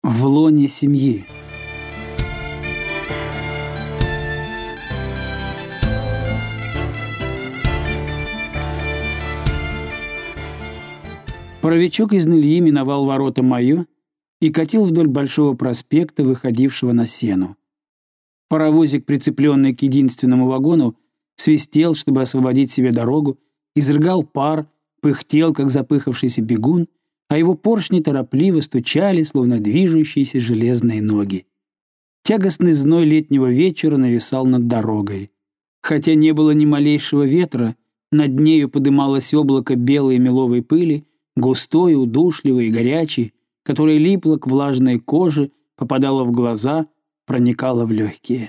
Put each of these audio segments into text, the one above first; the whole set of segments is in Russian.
В лоне семьи. Паровичок из Ныльи миновал ворота Майо и катил вдоль Большого проспекта, выходившего на Сену. Паровозик, прицепленный к единственному вагону, свистел, чтобы освободить себе дорогу, изрыгал пар, пыхтел, как запыхавшийся бегун, а его поршни торопливо стучали, словно движущиеся железные ноги. Тягостный зной летнего вечера нависал над дорогой. Хотя не было ни малейшего ветра, над нею подымалось облако белой меловой пыли, густой, удушливой и горячей, которая липла к влажной коже, попадала в глаза, проникала в легкие.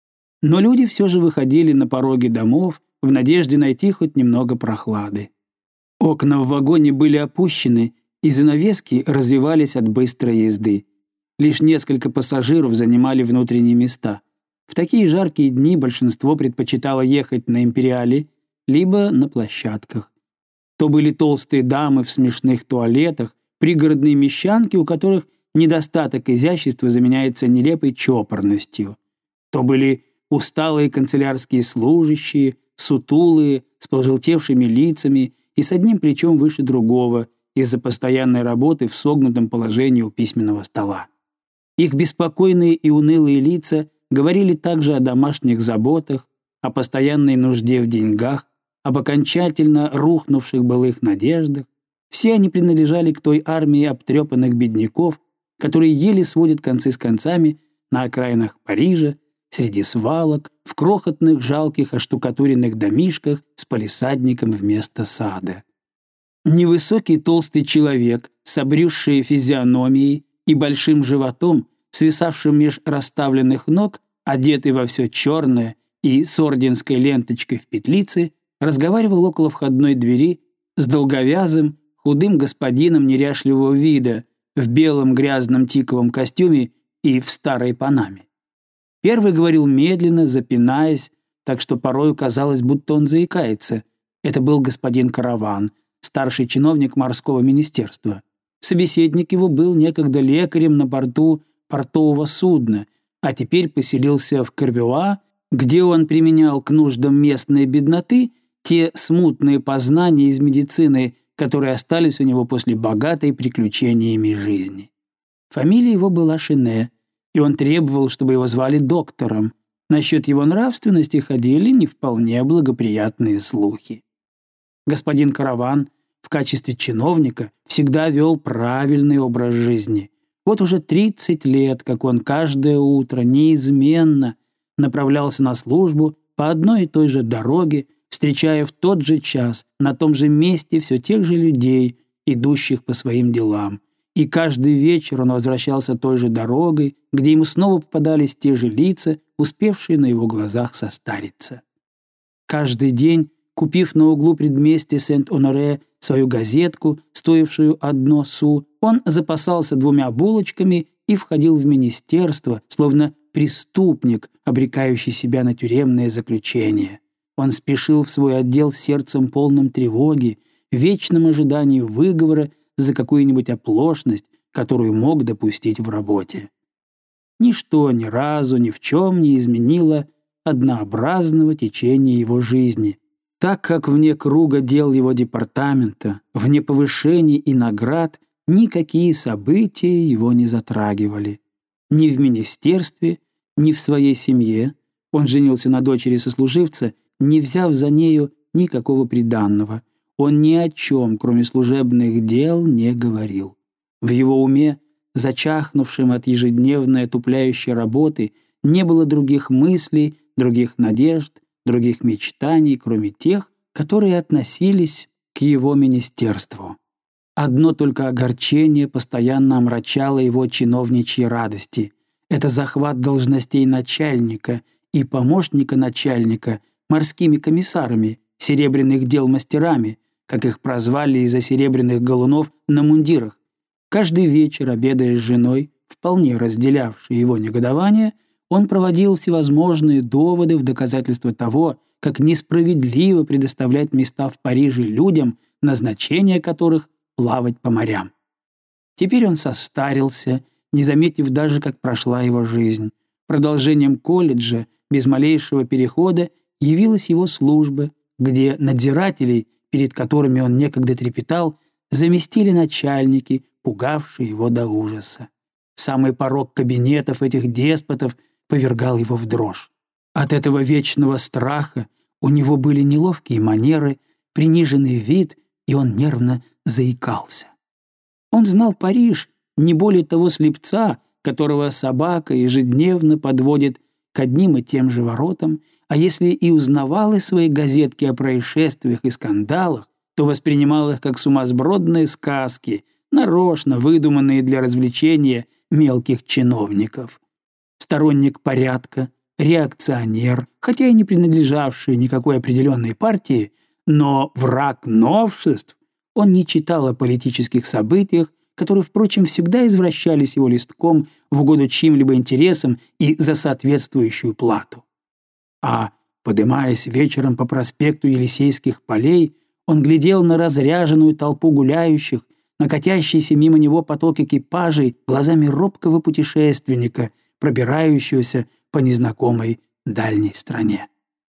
Но люди все же выходили на пороги домов в надежде найти хоть немного прохлады. Окна в вагоне были опущены, и занавески развивались от быстрой езды. Лишь несколько пассажиров занимали внутренние места. В такие жаркие дни большинство предпочитало ехать на «Империале» либо на площадках. То были толстые дамы в смешных туалетах, пригородные мещанки, у которых недостаток изящества заменяется нелепой чопорностью. То были усталые канцелярские служащие, сутулые, с пожелтевшими лицами и с одним плечом выше другого из-за постоянной работы в согнутом положении у письменного стола. Их беспокойные и унылые лица говорили также о домашних заботах, о постоянной нужде в деньгах, об окончательно рухнувших былых надеждах. Все они принадлежали к той армии обтрепанных бедняков, которые еле сводят концы с концами на окраинах Парижа, среди свалок, в крохотных жалких оштукатуренных домишках с палисадником вместо сада. Невысокий толстый человек с обрюзшей физиономией и большим животом, свисавшим меж расставленных ног, одетый во все черное и с орденской ленточкой в петлице, разговаривал около входной двери с долговязым, худым господином неряшливого вида в белом грязном тиковом костюме и в старой панаме. Первый говорил медленно, запинаясь, так что порою казалось, будто он заикается. Это был господин Караван, старший чиновник морского министерства. Собеседник его был некогда лекарем на борту портового судна, а теперь поселился в Корбюа, где он применял к нуждам местной бедноты те смутные познания из медицины, которые остались у него после богатой приключениями жизни. Фамилия его была Шене, и он требовал, чтобы его звали доктором. Насчет его нравственности ходили не вполне благоприятные слухи. Господин Караван в качестве чиновника всегда вел правильный образ жизни. Вот уже 30 лет, как он каждое утро неизменно направлялся на службу по одной и той же дороге, встречая в тот же час на том же месте все тех же людей, идущих по своим делам. И каждый вечер он возвращался той же дорогой, где ему снова попадались те же лица, успевшие на его глазах состариться. Каждый день, купив на углу предместья Сент-Оноре свою газетку, стоившую 1 су, он запасался 2 булочками и входил в министерство, словно преступник, обрекающий себя на тюремное заключение. Он спешил в свой отдел с сердцем полным тревоги, в вечном ожидании выговора за какую-нибудь оплошность, которую мог допустить в работе. Ничто ни разу ни в чем не изменило однообразного течения его жизни, так как вне круга дел его департамента, вне повышений и наград, никакие события его не затрагивали. Ни в министерстве, ни в своей семье, он женился на дочери сослуживца, не взяв за нею никакого приданного. Он ни о чем, кроме служебных дел, не говорил. В его уме, зачахнувшем от ежедневной отупляющей работы, не было других мыслей, других надежд, других мечтаний, кроме тех, которые относились к его министерству. Одно только огорчение постоянно омрачало его чиновничьи радости. Это захват должностей начальника и помощника начальника морскими комиссарами, серебряных дел мастерами, как их прозвали из-за серебряных галунов на мундирах. Каждый вечер, обедая с женой, вполне разделявшей его негодование, он проводил всевозможные доводы в доказательство того, как несправедливо предоставлять места в Париже людям, назначение которых — плавать по морям. Теперь он состарился, не заметив даже, как прошла его жизнь. Продолжением колледжа, без малейшего перехода, явилась его служба, где надзирателей, перед которыми он некогда трепетал, заместили начальники, пугавшие его до ужаса. Самый порог кабинетов этих деспотов повергал его в дрожь. От этого вечного страха у него были неловкие манеры, приниженный вид, и он нервно заикался. Он знал Париж не более того слепца, которого собака ежедневно подводит к одним и тем же воротам, а если и узнавал из своей газетки о происшествиях и скандалах, то воспринимал их как сумасбродные сказки, нарочно выдуманные для развлечения мелких чиновников. Сторонник порядка, реакционер, хотя и не принадлежавший никакой определенной партии, но враг новшеств, он не читал о политических событиях, которые, впрочем, всегда извращались его листком в угоду чьим-либо интересам и за соответствующую плату. А, подымаясь вечером по проспекту Елисейских полей, он глядел на разряженную толпу гуляющих, на катящийся мимо него поток экипажей глазами робкого путешественника, пробирающегося по незнакомой дальней стране.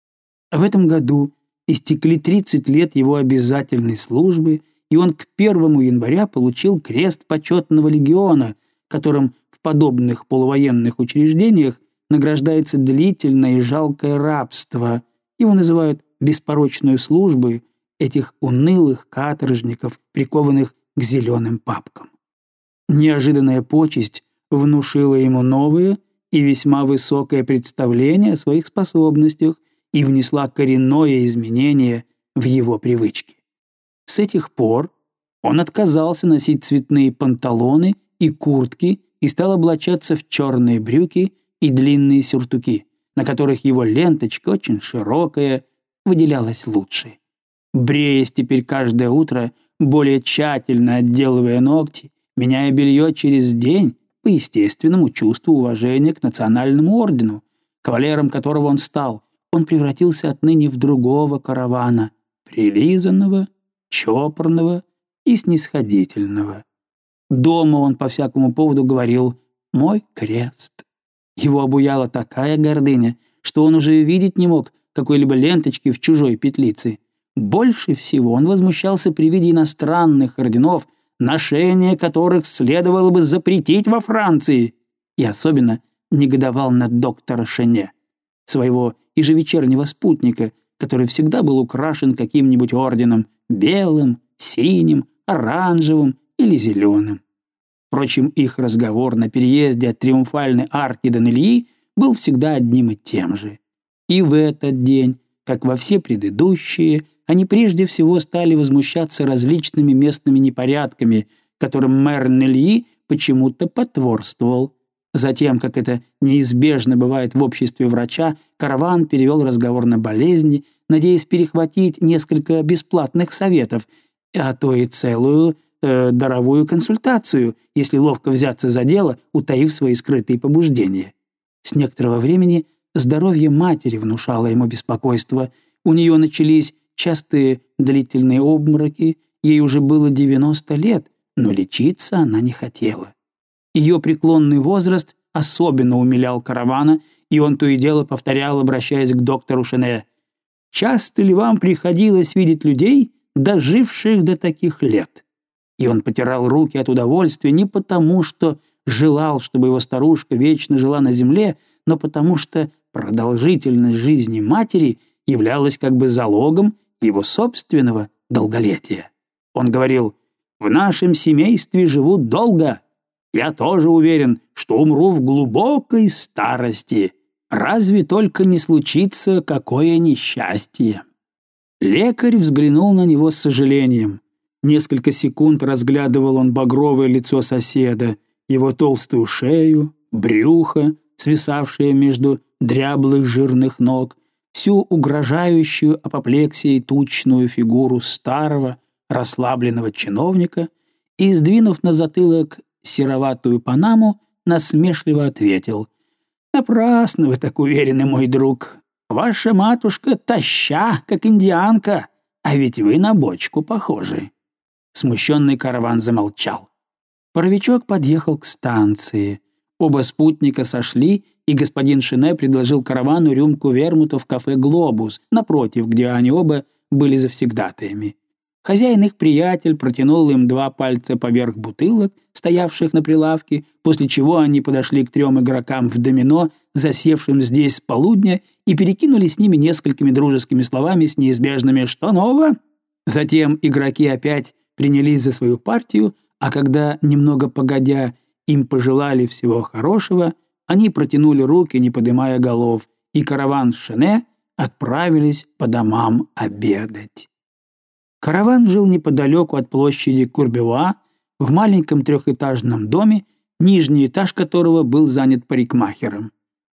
В этом году истекли 30 лет его обязательной службы, и он к 1 января получил крест почетного легиона, которым в подобных полувоенных учреждениях награждается длительное и жалкое рабство. Его называют беспорочной службой этих унылых каторжников, прикованных к зеленым папкам. Неожиданная почесть внушила ему новое и весьма высокое представление о своих способностях и внесла коренное изменение в его привычки. С этих пор он отказался носить цветные панталоны и куртки и стал облачаться в черные брюки и длинные сюртуки, на которых его ленточка, очень широкая, выделялась лучше. Бреясь теперь каждое утро, более тщательно отделывая ногти, меняя белье через день по естественному чувству уважения к национальному ордену, кавалером которого он стал, он превратился отныне в другого каравана, прилизанного, чопорного и снисходительного. Дома он по всякому поводу говорил «мой крест». Его обуяла такая гордыня, что он уже видеть не мог какой-либо ленточки в чужой петлице. Больше всего он возмущался при виде иностранных орденов, ношение которых следовало бы запретить во Франции, и особенно негодовал на доктора Шене, своего ежевечернего спутника, который всегда был украшен каким-нибудь орденом белым, синим, оранжевым или зеленым. Впрочем, их разговор на переезде от Триумфальной арки до Нельи был всегда одним и тем же. И в этот день, как во все предыдущие, они прежде всего стали возмущаться различными местными непорядками, которым мэр Нельи почему-то потворствовал. Затем, как это неизбежно бывает в обществе врача, караван перевел разговор на болезни, надеясь перехватить несколько бесплатных советов, а то и целую даровую консультацию, если ловко взяться за дело, утаив свои скрытые побуждения. С некоторого времени здоровье матери внушало ему беспокойство. У нее начались частые длительные обмороки, ей уже было 90 лет, но лечиться она не хотела. Ее преклонный возраст особенно умилял каравана, и он то и дело повторял, обращаясь к доктору Шене: «Часто ли вам приходилось видеть людей, доживших до таких лет?» И он потирал руки от удовольствия не потому, что желал, чтобы его старушка вечно жила на земле, но потому что продолжительность жизни матери являлась как бы залогом его собственного долголетия. Он говорил: «В нашем семействе живут долго. Я тоже уверен, что умру в глубокой старости. Разве только не случится какое несчастье». Лекарь взглянул на него с сожалением. Несколько секунд разглядывал он багровое лицо соседа, его толстую шею, брюхо, свисавшее между дряблых жирных ног, всю угрожающую апоплексией тучную фигуру старого, расслабленного чиновника и, сдвинув на затылок сероватую панаму, насмешливо ответил: «Напрасно вы так уверены, мой друг. Ваша матушка таща, как индианка, а ведь вы на бочку похожи». Смущенный караван замолчал. Паровичок подъехал к станции. Оба спутника сошли, и господин Шине предложил каравану рюмку вермута в кафе «Глобус», напротив, где они оба были завсегдатаями. Хозяин их приятель протянул им 2 пальца поверх бутылок, стоявших на прилавке, после чего они подошли к 3 игрокам в домино, засевшим здесь с полудня, и перекинули с ними несколькими дружескими словами с неизбежными «что нового?». Затем игроки опять принялись за свою партию, а когда, немного погодя, им пожелали всего хорошего, они протянули руки, не поднимая голов, и караван Шине отправились по домам обедать. Караван жил неподалеку от площади Курбевуа, в маленьком 3-этажном доме, нижний этаж которого был занят парикмахером.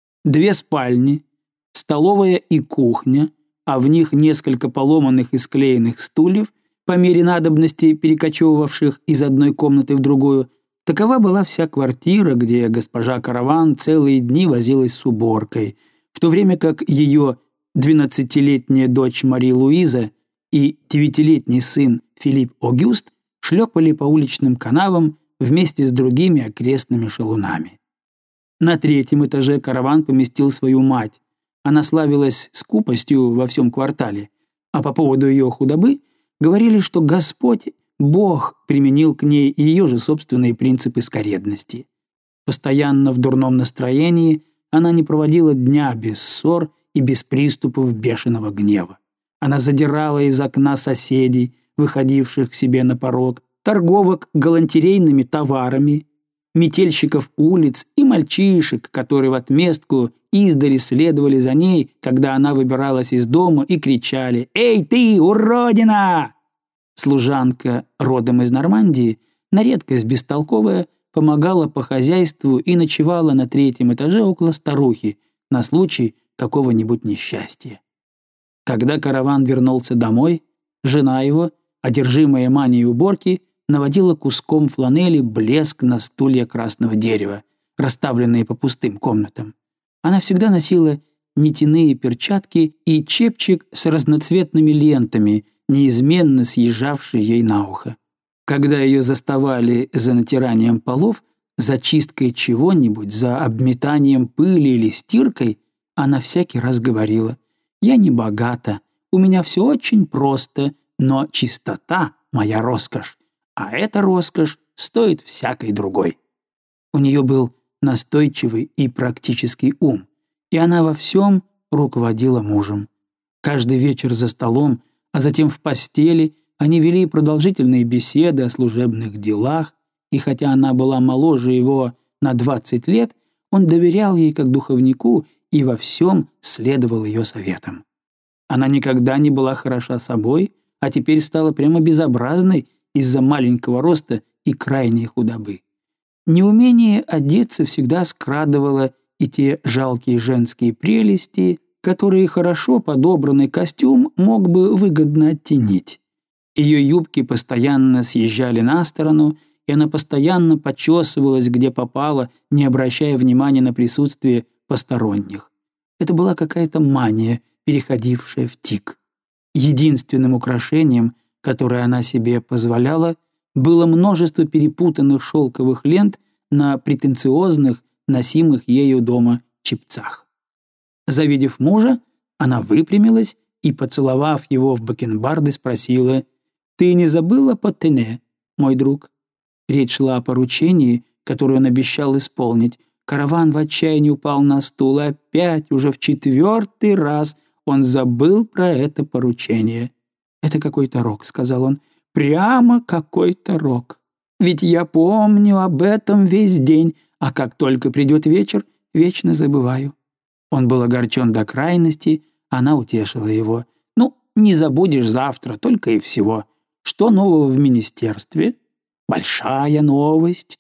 2 спальни, столовая и кухня, а в них несколько поломанных и склеенных стульев, по мере надобности перекочевывавших из одной комнаты в другую. Такова была вся квартира, где госпожа Караван целые дни возилась с уборкой, в то время как ее 12-летняя дочь Мари-Луиза и 9-летний сын Филипп Огюст шлепали по уличным канавам вместе с другими окрестными шалунами. На 3-м этаже караван поместил свою мать. Она славилась скупостью во всем квартале, а по поводу ее худобы говорили, что Господь, Бог, применил к ней ее же собственные принципы скоредности. Постоянно в дурном настроении, она не проводила дня без ссор и без приступов бешеного гнева. Она задирала из окна соседей, выходивших к себе на порог, торговок галантерейными товарами, метельщиков улиц и мальчишек, которые в отместку издали следовали за ней, когда она выбиралась из дома, и кричали «Эй ты, уродина!». Служанка, родом из Нормандии, на редкость бестолковая, помогала по хозяйству и ночевала на 3-м этаже около старухи на случай какого-нибудь несчастья. Когда караван вернулся домой, жена его, одержимая манией уборки, наводила куском фланели блеск на стулья красного дерева, расставленные по пустым комнатам. Она всегда носила нитяные перчатки и чепчик с разноцветными лентами, неизменно съезжавший ей на ухо. Когда ее заставали за натиранием полов, за чисткой чего-нибудь, за обметанием пыли или стиркой, она всякий раз говорила: «Я не богата, у меня все очень просто, но чистота — моя роскошь, а эта роскошь стоит всякой другой». У нее был настойчивый и практический ум, и она во всем руководила мужем. Каждый вечер за столом, а затем в постели они вели продолжительные беседы о служебных делах, и хотя она была моложе его на 20 лет, он доверял ей как духовнику и во всем следовал ее советам. Она никогда не была хороша собой, а теперь стала прямо безобразной из-за маленького роста и крайней худобы. Неумение одеться всегда скрадывало и те жалкие женские прелести, которые хорошо подобранный костюм мог бы выгодно оттенить. Ее юбки постоянно съезжали на сторону, и она постоянно почесывалась, где попало, не обращая внимания на присутствие посторонних. Это была какая-то мания, переходившая в тик. Единственным украшением, которое она себе позволяла, было множество перепутанных шелковых лент на претенциозных, носимых ею дома чепцах. Завидев мужа, она выпрямилась и, поцеловав его в бакенбарды, спросила: «Ты не забыла Потене, мой друг?» Речь шла о поручении, которое он обещал исполнить. Караван в отчаянии упал на стул, и опять, уже в 4-й раз, он забыл про это поручение. «Это какой-то рок», — сказал он, — «прямо какой-то рок. Ведь я помню об этом весь день, а как только придет вечер, вечно забываю». Он был огорчен до крайности, она утешила его. «Ну, не забудешь завтра, только и всего. Что нового в министерстве? Большая новость.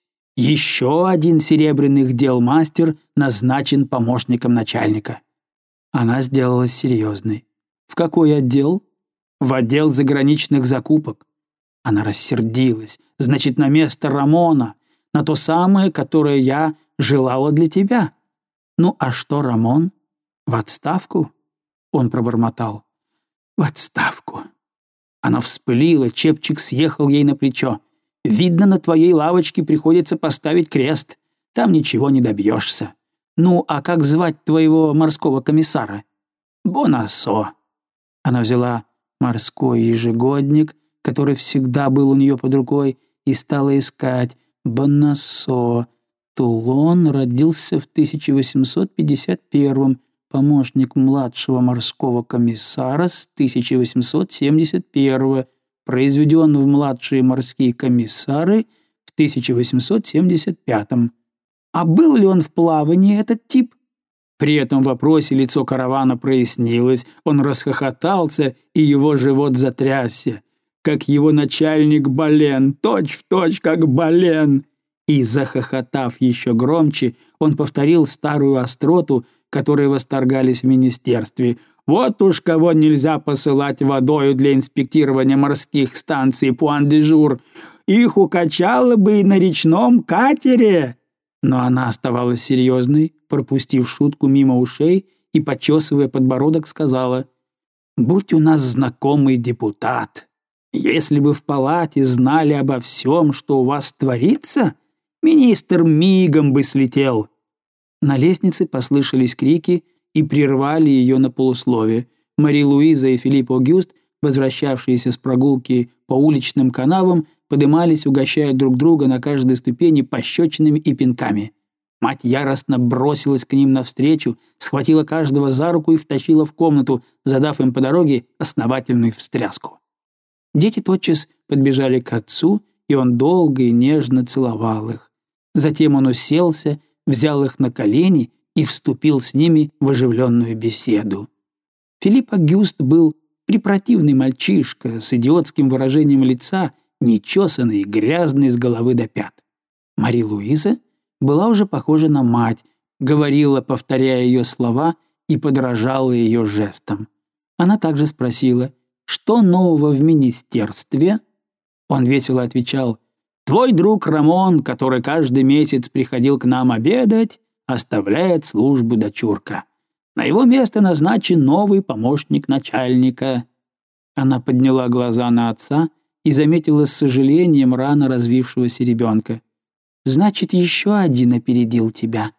Еще один серебряных дел мастер назначен помощником начальника». Она сделалась серьезной. «В какой отдел?» «В отдел заграничных закупок». Она рассердилась. «Значит, на место Рамона, на то самое, которое я желала для тебя». «Ну, а что, Рамон? В отставку?» Он пробормотал: «В отставку». Она вспылила, чепчик съехал ей на плечо. Видно, на твоей лавочке приходится поставить крест. Там ничего не добьешься. Ну, а как звать твоего морского комиссара? Бонасо. Она взяла морской ежегодник, который всегда был у нее под рукой, и стала искать. Бонасо. Тулон родился в 1851-м, помощник младшего морского комиссара с 1871-го, произведен в младшие морские комиссары в 1875-м. А был ли он в плавании, этот тип? При этом вопросе лицо каравана прояснилось, он расхохотался, и его живот затрясся. Как его начальник Бален, точь-в-точь как Бален. И, захохотав еще громче, он повторил старую остроту, которой восторгались в министерстве. «Вот уж кого нельзя посылать водою для инспектирования морских станций Пуан-де-Жур. Их укачало бы и на речном катере!» Но она оставалась серьезной, пропустив шутку мимо ушей и, почесывая подбородок, сказала: «Будь у нас знакомый депутат, если бы в палате знали обо всем, что у вас творится, министр мигом бы слетел». На лестнице послышались крики и прервали ее на полуслове. Мари-Луиза и Филипп Огюст, возвращавшиеся с прогулки по уличным канавам, подымались, угощая друг друга на каждой ступени пощечинами и пинками. Мать яростно бросилась к ним навстречу, схватила каждого за руку и втащила в комнату, задав им по дороге основательную встряску. Дети тотчас подбежали к отцу, и он долго и нежно целовал их. Затем он уселся, взял их на колени и вступил с ними в оживленную беседу. Филипп Огюст был препротивный мальчишка с идиотским выражением лица, нечесанный, грязный с головы до пят. Мари-Луиза была уже похожа на мать, говорила, повторяя ее слова, и подражала ее жестам. Она также спросила: «Что нового в министерстве?» Он весело отвечал: «Твой друг Рамон, который каждый месяц приходил к нам обедать, оставляет службу, дочурка. На его место назначен новый помощник начальника». Она подняла глаза на отца и заметила с сожалением рано развившегося ребенка. «Значит, еще один опередил тебя».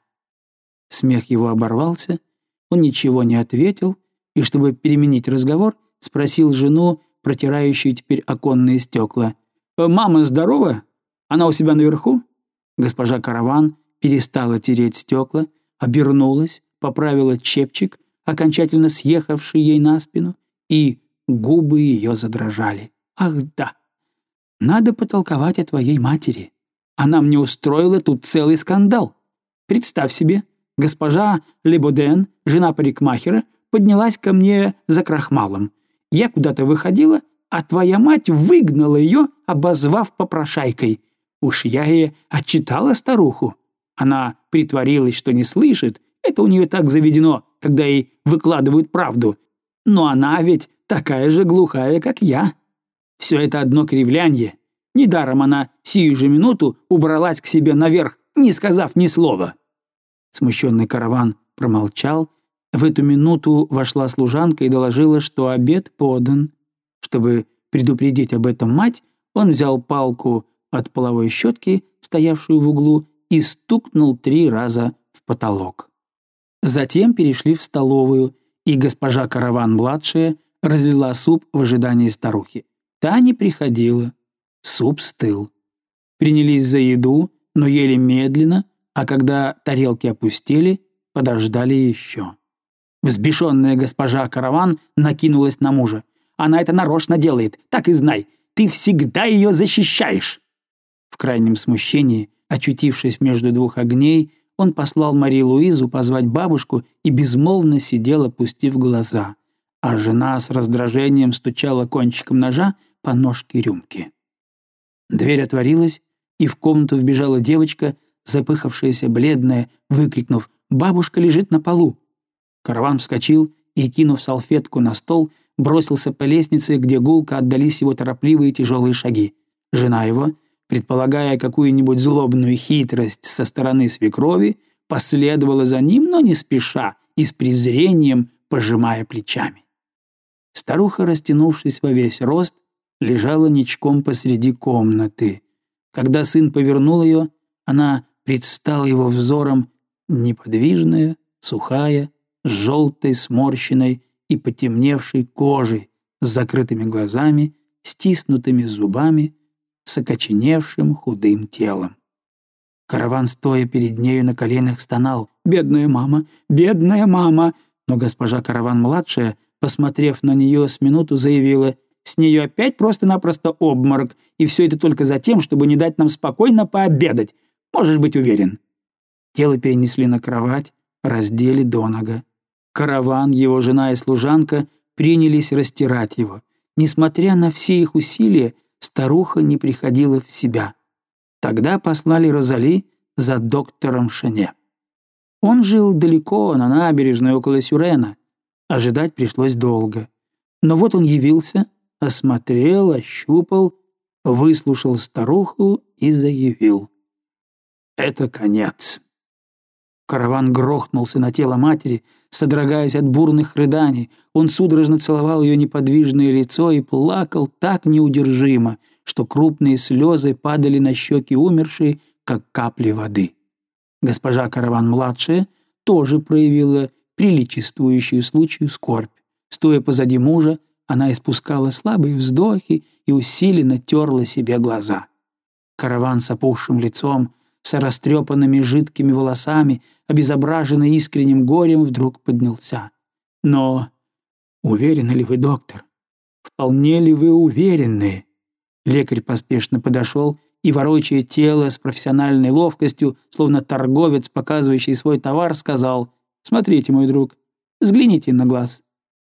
Смех его оборвался, он ничего не ответил, и, чтобы переменить разговор, спросил жену, протирающую теперь оконные стекла: «Мама здорова? Она у себя наверху?» Госпожа Караван перестала тереть стекла, обернулась, поправила чепчик, окончательно съехавший ей на спину, и губы ее задрожали. «Ах да! Надо потолковать о твоей матери. Она мне устроила тут целый скандал. Представь себе, госпожа Лебоден, жена парикмахера, поднялась ко мне за крахмалом. Я куда-то выходила, а твоя мать выгнала ее, обозвав попрошайкой. Уж я ей отчитала старуху. Она притворилась, что не слышит. Это у нее так заведено, когда ей выкладывают правду. Но она ведь такая же глухая, как я. Все это одно кривлянье. Недаром она сию же минуту убралась к себе наверх, не сказав ни слова». Смущенный караван промолчал. В эту минуту вошла служанка и доложила, что обед подан. Чтобы предупредить об этом мать, он взял палку от половой щетки, стоявшую в углу, и стукнул 3 раза в потолок. Затем перешли в столовую, и госпожа Караван-младшая разлила суп в ожидании старухи. Та не приходила. Суп стыл. Принялись за еду, но ели медленно, а когда тарелки опустели, подождали еще. Взбешенная госпожа Караван накинулась на мужа. «Она это нарочно делает, так и знай. Ты всегда ее защищаешь!» В крайнем смущении, очутившись между 2 огней, он послал Мари-Луизу позвать бабушку и безмолвно сидел, опустив глаза, а жена с раздражением стучала кончиком ножа по ножке рюмки. Дверь отворилась, и в комнату вбежала девочка, запыхавшаяся, бледная, выкрикнув: «Бабушка лежит на полу!» Караван вскочил и, кинув салфетку на стол, бросился по лестнице, где гулко отдались его торопливые тяжелые шаги. Жена его, предполагая какую-нибудь злобную хитрость со стороны свекрови, последовала за ним, но не спеша и с презрением пожимая плечами. Старуха, растянувшись во весь рост, лежала ничком посреди комнаты. Когда сын повернул ее, она предстала его взором неподвижная, сухая, с желтой, сморщенной и потемневшей кожей, с закрытыми глазами, стиснутыми зубами, с окоченевшим худым телом. Караван, стоя перед нею на коленях, стонал: «Бедная мама! Бедная мама!» Но госпожа Караван-младшая, посмотрев на нее с минуту, заявила: «С нее опять просто-напросто обморок, и все это только за тем, чтобы не дать нам спокойно пообедать. Можешь быть уверен». Тело перенесли на кровать, раздели донага. Караван, его жена и служанка принялись растирать его. Несмотря на все их усилия, старуха не приходила в себя. Тогда послали Розали за доктором Шене. Он жил далеко, на набережной, около Сюрена. Ожидать пришлось долго. Но вот он явился, осмотрел, ощупал, выслушал старуху и заявил: «Это конец». Караван грохнулся на тело матери, содрогаясь от бурных рыданий. Он судорожно целовал ее неподвижное лицо и плакал так неудержимо, что крупные слезы падали на щеки умершей, как капли воды. Госпожа Караван-младшая тоже проявила приличествующую случаю скорбь. Стоя позади мужа, она испускала слабые вздохи и усиленно терла себе глаза. Караван с опухшим лицом, с растрепанными жидкими волосами, обезображенный искренним горем, вдруг поднялся. «Но уверены ли вы, доктор? Вполне ли вы уверены?» Лекарь поспешно подошел и, ворочая тело с профессиональной ловкостью, словно торговец, показывающий свой товар, сказал: «Смотрите, мой друг, взгляните на глаз».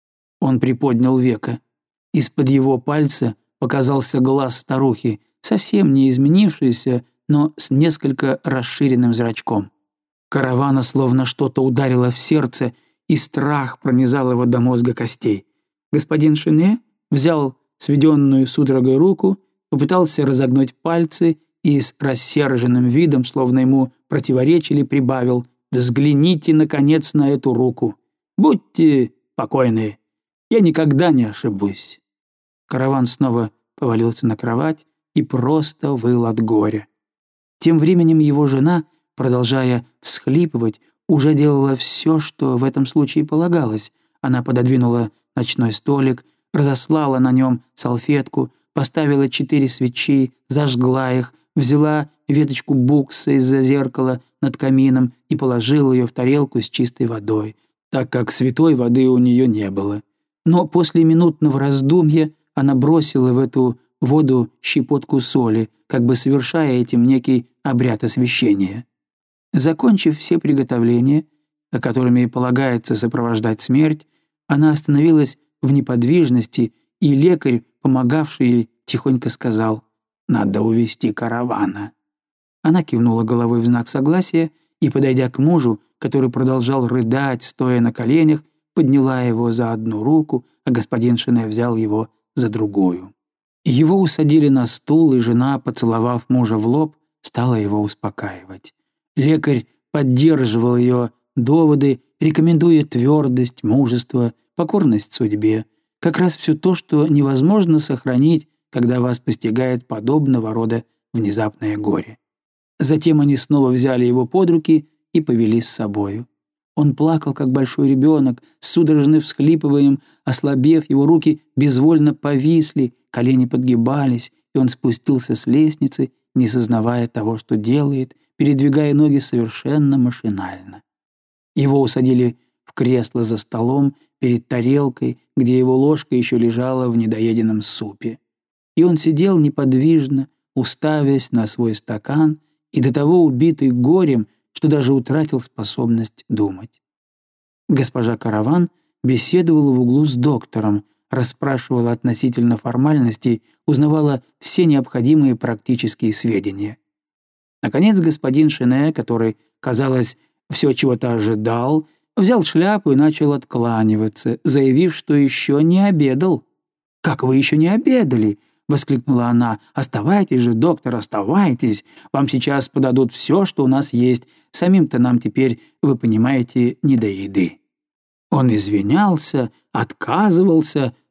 Он приподнял веко. Из-под его пальца показался глаз старухи, совсем не изменившийся, но с несколько расширенным зрачком. Каравана словно что-то ударило в сердце, и страх пронизал его до мозга костей. Господин Шене взял сведенную судорогой руку, попытался разогнуть пальцы и с рассерженным видом, словно ему противоречили, прибавил: «Взгляните, наконец, на эту руку. Будьте покойны. Я никогда не ошибусь». Караван снова повалился на кровать и просто выл от горя. Тем временем его жена, продолжая всхлипывать, уже делала все, что в этом случае полагалось. Она пододвинула ночной столик, разослала на нем салфетку, поставила 4 свечи, зажгла их, взяла веточку букса из-за зеркала над камином и положила ее в тарелку с чистой водой, так как святой воды у нее не было. Но после минутного раздумья она бросила в эту воду щепотку соли, как бы совершая этим некий обряд освящения. Закончив все приготовления, которыми полагается сопровождать смерть, она остановилась в неподвижности, и лекарь, помогавший ей, тихонько сказал: «Надо увести каравана». Она кивнула головой в знак согласия и, подойдя к мужу, который продолжал рыдать, стоя на коленях, подняла его за одну руку, а господин Шене взял его за другую. Его усадили на стул, и жена, поцеловав мужа в лоб, стала его успокаивать. Лекарь поддерживал ее доводы, рекомендуя твердость, мужество, покорность судьбе. Как раз все то, что невозможно сохранить, когда вас постигает подобного рода внезапное горе. Затем они снова взяли его под руки и повели с собою. Он плакал, как большой ребенок, с судорожным всхлипыванием, ослабев, его руки безвольно повисли, колени подгибались, и он спустился с лестницы, не сознавая того, что делает, передвигая ноги совершенно машинально. Его усадили в кресло за столом перед тарелкой, где его ложка еще лежала в недоеденном супе. И он сидел неподвижно, уставясь на свой стакан, и до того убитый горем, что даже утратил способность думать. Госпожа Караван беседовала в углу с доктором, расспрашивала относительно формальностей, узнавала все необходимые практические сведения. Наконец господин Шене, который, казалось, все чего-то ожидал, взял шляпу и начал откланиваться, заявив, что еще не обедал. «Как вы еще не обедали?» — воскликнула она. «Оставайтесь же, доктор, оставайтесь. Вам сейчас подадут все, что у нас есть. Самим-то нам теперь, вы понимаете, не до еды». Он извинялся, отказывался,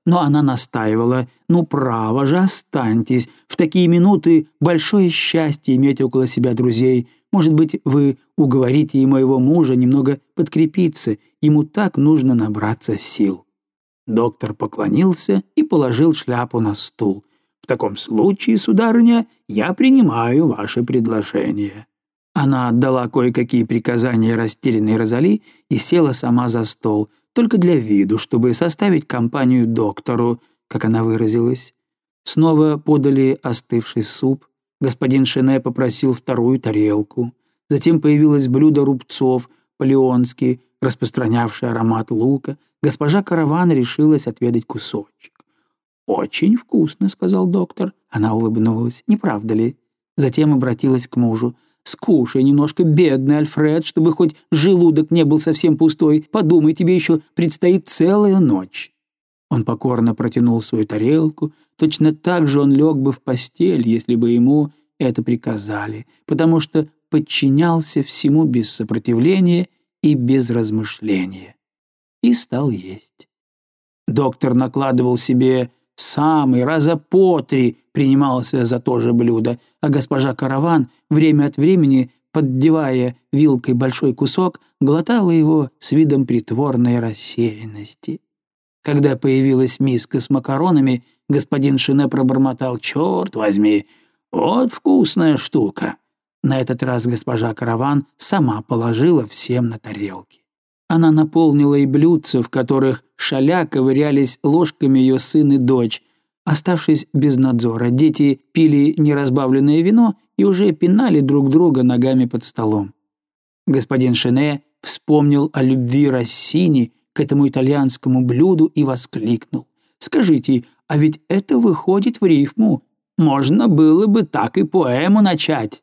Но она настаивала: «Ну, право же, останьтесь. В такие минуты большое счастье иметь около себя друзей. Может быть, вы уговорите и моего мужа немного подкрепиться. Ему так нужно набраться сил». Доктор поклонился и положил шляпу на стул. «В таком случае, сударыня, я принимаю ваше предложение». Она отдала кое-какие приказания растерянной Розали и села сама за стол, только для виду, чтобы составить компанию доктору, как она выразилась. Снова подали остывший суп. Господин Шене попросил вторую тарелку. Затем появилось блюдо рубцов по-леонски, распространявшее аромат лука. Госпожа Караван решилась отведать кусочек. «Очень вкусно», — сказал доктор. Она улыбнулась. «Не правда ли?» Затем обратилась к мужу. «Скушай немножко, бедный Альфред, чтобы хоть желудок не был совсем пустой. Подумай, тебе еще предстоит целая ночь». Он покорно протянул свою тарелку. Точно так же он лег бы в постель, если бы ему это приказали, потому что подчинялся всему без сопротивления и без размышления. И стал есть. Доктор накладывал себе сам и раза по 3 принимался за то же блюдо, а госпожа Караван, время от времени, поддевая вилкой большой кусок, глотала его с видом притворной рассеянности. Когда появилась миска с макаронами, господин Шене пробормотал: «Черт возьми, вот вкусная штука». На этот раз госпожа Караван сама положила всем на тарелки. Она наполнила и блюдца, в которых шаля ковырялись ложками ее сын и дочь. Оставшись без надзора, дети пили неразбавленное вино и уже пинали друг друга ногами под столом. Господин Шене вспомнил о любви Россини к этому итальянскому блюду и воскликнул: «Скажите, а ведь это выходит в рифму. Можно было бы так и поэму начать.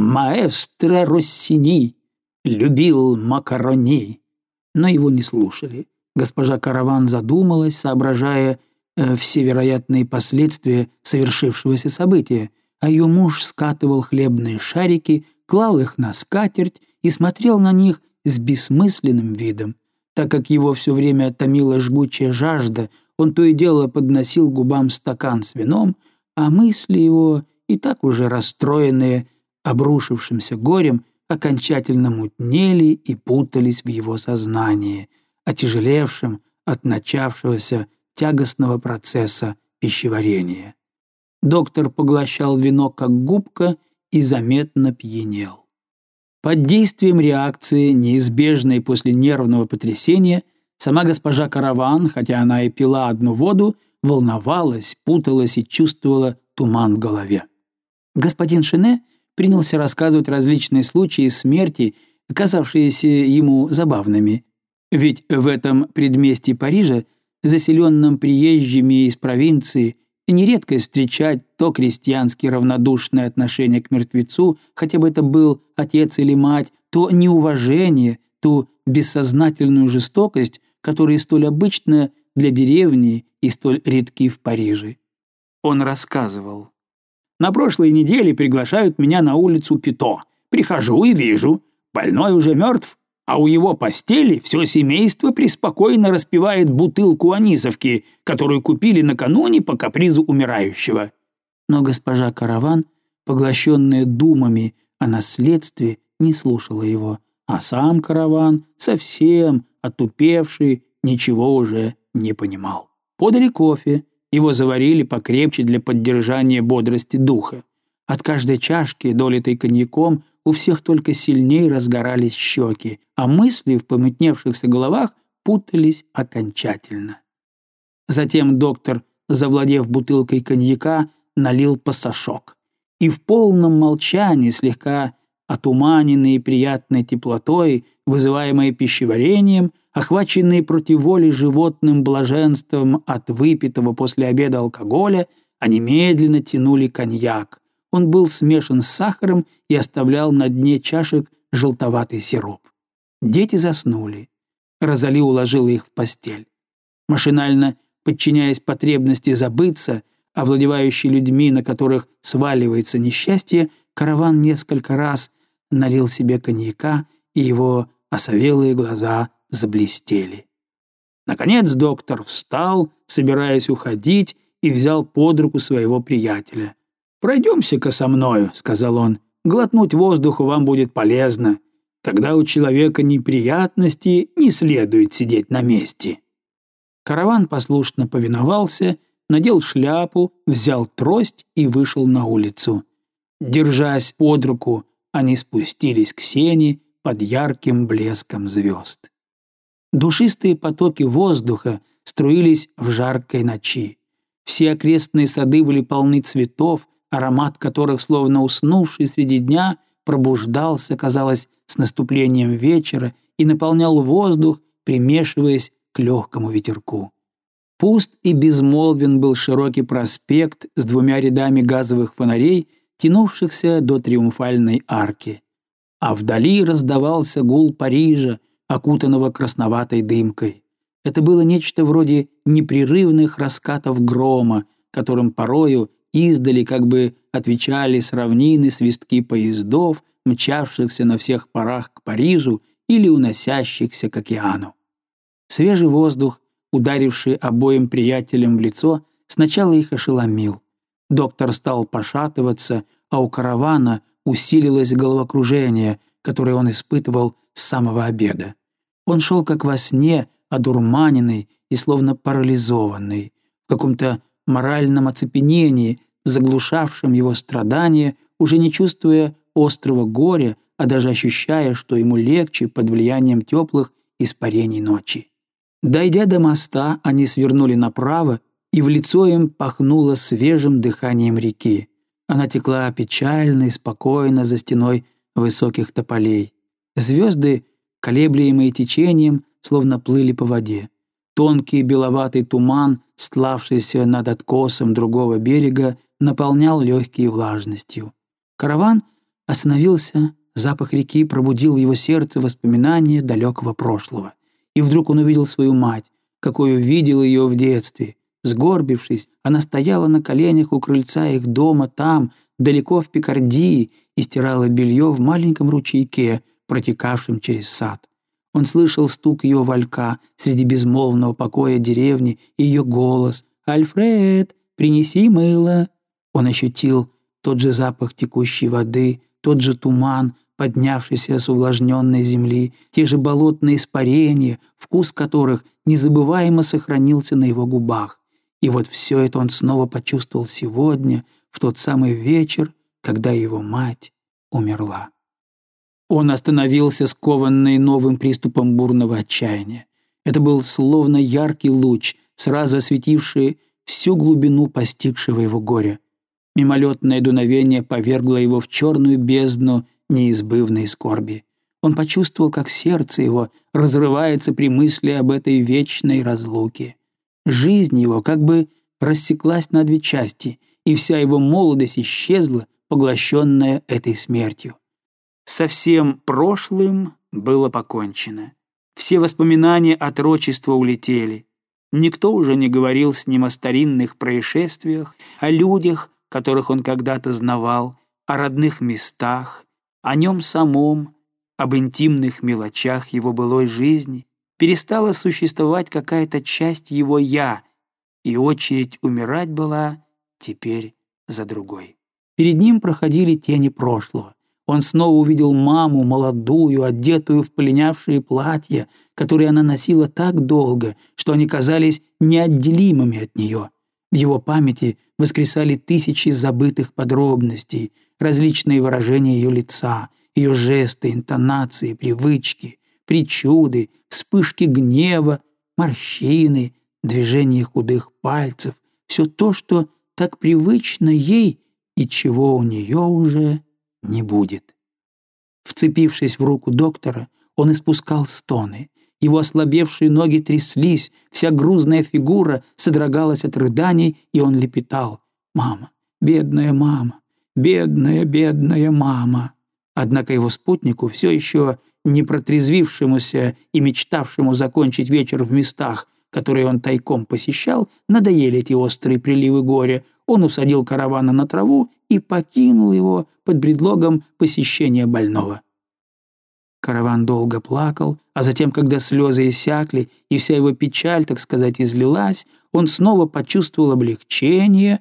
Маэстро Россини любил макарони». Но его не слушали. Госпожа Караван задумалась, соображая все вероятные последствия совершившегося события, а ее муж скатывал хлебные шарики, клал их на скатерть и смотрел на них с бессмысленным видом. Так как его все время томила жгучая жажда, он то и дело подносил губам стакан с вином, а мысли его, и так уже расстроенные обрушившимся горем, окончательно мутнели и путались в его сознании, отяжелевшем от начавшегося тягостного процесса пищеварения. Доктор поглощал вино как губка и заметно пьянел. Под действием реакции, неизбежной после нервного потрясения, сама госпожа Караван, хотя она и пила одну воду, волновалась, путалась и чувствовала туман в голове. Господин Шене принялся рассказывать различные случаи смерти, казавшиеся ему забавными. Ведь в этом предместье Парижа, заселенном приезжими из провинции, нередко встречать то крестьянски равнодушное отношение к мертвецу, хотя бы это был отец или мать, то неуважение, ту бессознательную жестокость, которые столь обычны для деревни и столь редки в Париже. Он рассказывал: «На прошлой неделе приглашают меня на улицу Пито. Прихожу и вижу, больной уже мертв, а у его постели все семейство преспокойно распивает бутылку анисовки, которую купили накануне по капризу умирающего». Но госпожа Караван, поглощенная думами о наследстве, не слушала его, а сам Караван, совсем отупевший, ничего уже не понимал. Подали кофе, его заварили покрепче для поддержания бодрости духа. От каждой чашки, долитой коньяком, у всех только сильнее разгорались щеки, а мысли в помутневшихся головах путались окончательно. Затем доктор, завладев бутылкой коньяка, налил пасашок. И в полном молчании, слегка отуманенные приятной теплотой, вызываемой пищеварением, охваченные против воли животным блаженством от выпитого после обеда алкоголя, они медленно тянули коньяк. Он был смешан с сахаром и оставлял на дне чашек желтоватый сироп. Дети заснули. Розали уложила их в постель. Машинально, подчиняясь потребности забыться, овладевающей людьми, на которых сваливается несчастье, Караван несколько раз налил себе коньяка, и его осовелые глаза заблестели. Наконец доктор встал, собираясь уходить, и взял под руку своего приятеля. «Пройдемся-ка со мною», — сказал он. «Глотнуть воздуху вам будет полезно. Когда у человека неприятности, не следует сидеть на месте». Караван послушно повиновался, надел шляпу, взял трость и вышел на улицу. Держась под руку, они спустились к сени под ярким блеском звезд. Душистые потоки воздуха струились в жаркой ночи. Все окрестные сады были полны цветов, аромат которых, словно уснувший среди дня, пробуждался, казалось, с наступлением вечера и наполнял воздух, примешиваясь к легкому ветерку. Пуст и безмолвен был широкий проспект с 2 рядами газовых фонарей, тянувшихся до Триумфальной арки. А вдали раздавался гул Парижа, окутанного красноватой дымкой. Это было нечто вроде непрерывных раскатов грома, которым порою издали как бы отвечали с равнины свистки поездов, мчавшихся на всех парах к Парижу или уносящихся к океану. Свежий воздух, ударивший обоим приятелям в лицо, сначала их ошеломил. Доктор стал пошатываться, а у каравана усилилось головокружение, которое он испытывал с самого обеда. Он шел как во сне, одурманенный и словно парализованный, в каком-то моральном оцепенении, заглушавшем его страдания, уже не чувствуя острого горя, а даже ощущая, что ему легче под влиянием теплых испарений ночи. Дойдя до моста, они свернули направо, и в лицо им пахнуло свежим дыханием реки. Она текла печально и спокойно за стеной высоких тополей. Звезды, колеблемые течением, словно плыли по воде. Тонкий беловатый туман, стлавшийся над откосом другого берега, наполнял легкие влажностью. Караван остановился, запах реки пробудил в его сердце воспоминания далекого прошлого. И вдруг он увидел свою мать, какой увидел ее в детстве. Сгорбившись, она стояла на коленях у крыльца их дома там, далеко в Пикардии, и стирала белье в маленьком ручейке, протекавшем через сад. Он слышал стук ее валька среди безмолвного покоя деревни и ее голос: «Альфред, принеси мыло». Он ощутил тот же запах текущей воды, тот же туман, поднявшийся с увлажненной земли, те же болотные испарения, вкус которых незабываемо сохранился на его губах. И вот все это он снова почувствовал сегодня, в тот самый вечер, когда его мать умерла. Он остановился, скованный новым приступом бурного отчаяния. Это был словно яркий луч, сразу осветивший всю глубину постигшего его горя. Мимолетное дуновение повергло его в черную бездну неизбывной скорби. Он почувствовал, как сердце его разрывается при мысли об этой вечной разлуке. Жизнь его как бы рассеклась на 2 части, и вся его молодость исчезла, поглощенная этой смертью. Со всем прошлым было покончено. Все воспоминания отрочества улетели. Никто уже не говорил с ним о старинных происшествиях, о людях, которых он когда-то знавал, о родных местах, о нем самом, об интимных мелочах его былой жизни. Перестала существовать какая-то часть его «я», и очередь умирать была теперь за другой. Перед ним проходили тени прошлого. Он снова увидел маму, молодую, одетую в полинявшие платья, которые она носила так долго, что они казались неотделимыми от нее. В его памяти воскресали тысячи забытых подробностей, различные выражения ее лица, ее жесты, интонации, привычки, причуды, вспышки гнева, морщины, движения худых пальцев, все то, что так привычно ей и чего у нее уже не будет. Вцепившись в руку доктора, он испускал стоны. Его ослабевшие ноги тряслись, вся грузная фигура содрогалась от рыданий, и он лепетал: «Мама, бедная мама, бедная, бедная мама». Однако его спутнику, все еще не протрезвившемуся и мечтавшему закончить вечер в местах, которые он тайком посещал, надоели эти острые приливы горя. Он усадил каравана на траву и покинул его под предлогом посещения больного. Караван долго плакал, а затем, когда слезы иссякли и вся его печаль, так сказать, излилась, он снова почувствовал облегчение,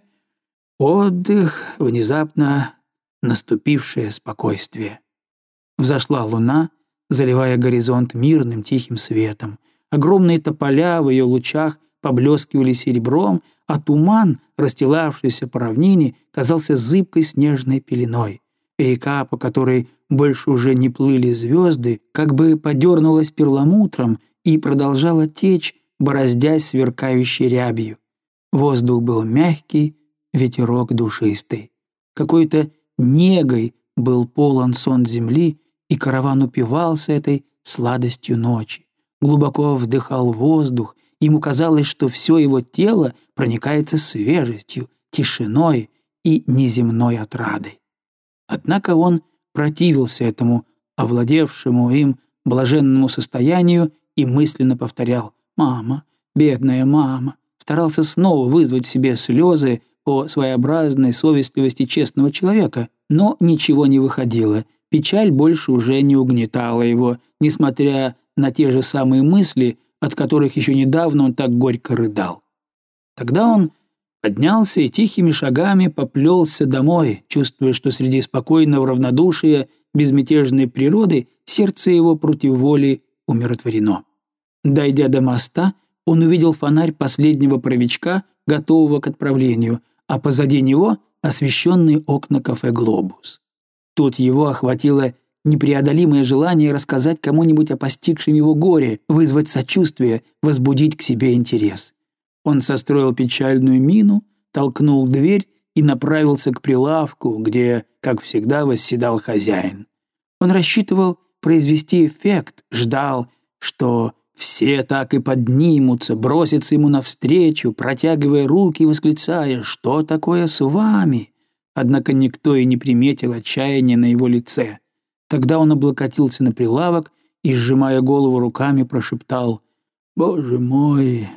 отдых, внезапно наступившее спокойствие. Взошла луна, заливая горизонт мирным тихим светом. Огромные тополя в ее лучах поблескивали серебром, а туман, расстилавшийся по равнине, казался зыбкой снежной пеленой. Река, по которой больше уже не плыли звезды, как бы подернулась перламутром и продолжала течь, бороздясь сверкающей рябью. Воздух был мягкий, ветерок душистый. Какой-то негой был полон сон земли, и караван упивался этой сладостью ночи. Глубоко вдыхал воздух, ему казалось, что все его тело проникается свежестью, тишиной и неземной отрадой. Однако он противился этому овладевшему им блаженному состоянию и мысленно повторял «Мама, бедная мама», старался снова вызвать в себе слезы по своеобразной совестливости честного человека, но ничего не выходило, печаль больше уже не угнетала его, несмотря на те же самые мысли, от которых еще недавно он так горько рыдал. Тогда он поднялся и тихими шагами поплелся домой, чувствуя, что среди спокойного равнодушия безмятежной природы сердце его против воли умиротворено. Дойдя до моста, он увидел фонарь последнего паровичка, готового к отправлению, а позади него освещенные окна кафе «Глобус». Тут его охватило непреодолимое желание рассказать кому-нибудь о постигшем его горе, вызвать сочувствие, возбудить к себе интерес. Он состроил печальную мину, толкнул дверь и направился к прилавку, где, как всегда, восседал хозяин. Он рассчитывал произвести эффект, ждал, что все так и поднимутся, бросятся ему навстречу, протягивая руки и восклицая «Что такое с вами?». Однако никто и не приметил отчаяния на его лице. Тогда он облокотился на прилавок и, сжимая голову руками, прошептал «Боже мой!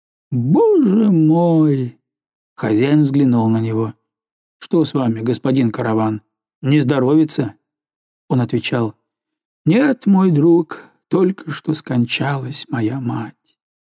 Боже мой!». Хозяин взглянул на него. «Что с вами, господин Караван? Не здоровится?» Он отвечал «Нет, мой друг, только что скончалась моя мать».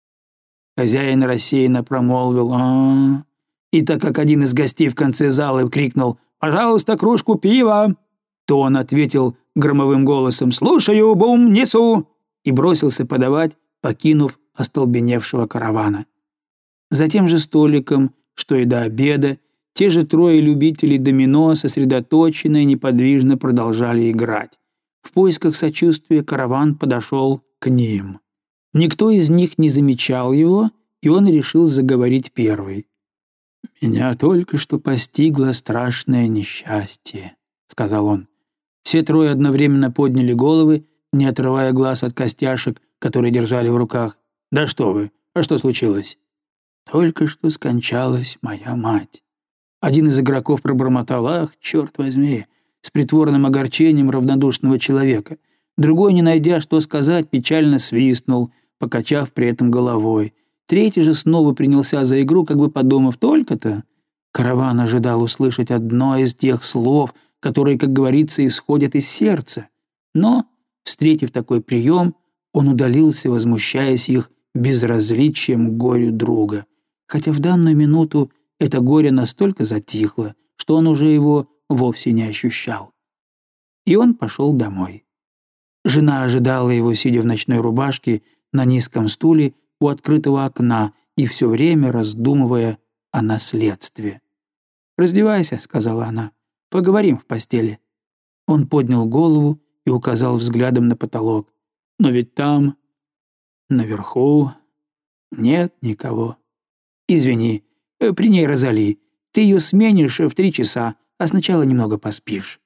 Хозяин рассеянно промолвил «А-а-а». И так как один из гостей в конце зала крикнул «Пожалуйста, кружку пива», то он ответил громовым голосом «Слушаю, бум, несу!» и бросился подавать, покинув остолбеневшего каравана. За тем же столиком, что и до обеда, те же трое любителей домино сосредоточенно и неподвижно продолжали играть. В поисках сочувствия караван подошел к ним. Никто из них не замечал его, и он решил заговорить первый. «Меня только что постигло страшное несчастье», — сказал он. Все трое одновременно подняли головы, не отрывая глаз от костяшек, которые держали в руках. «Да что вы, а что случилось?» «Только что скончалась моя мать». Один из игроков пробормотал «Ах, черт возьми», с притворным огорчением равнодушного человека. Другой, не найдя, что сказать, печально свистнул, покачав при этом головой. Третий же снова принялся за игру, как бы подумав «только-то». Караван ожидал услышать одно из тех слов, которые, как говорится, исходят из сердца. Но, встретив такой прием, он удалился, возмущаясь их безразличием к горю друга. Хотя в данную минуту это горе настолько затихло, что он уже его вовсе не ощущал. И он пошел домой. Жена ожидала его, сидя в ночной рубашке, на низком стуле у открытого окна и все время раздумывая о наследстве. «Раздевайся», — сказала она, — «поговорим в постели». Он поднял голову и указал взглядом на потолок. «Но ведь там, наверху, нет никого. Извини, при ней Розали. Ты ее сменишь в 3 часа, а сначала немного поспишь».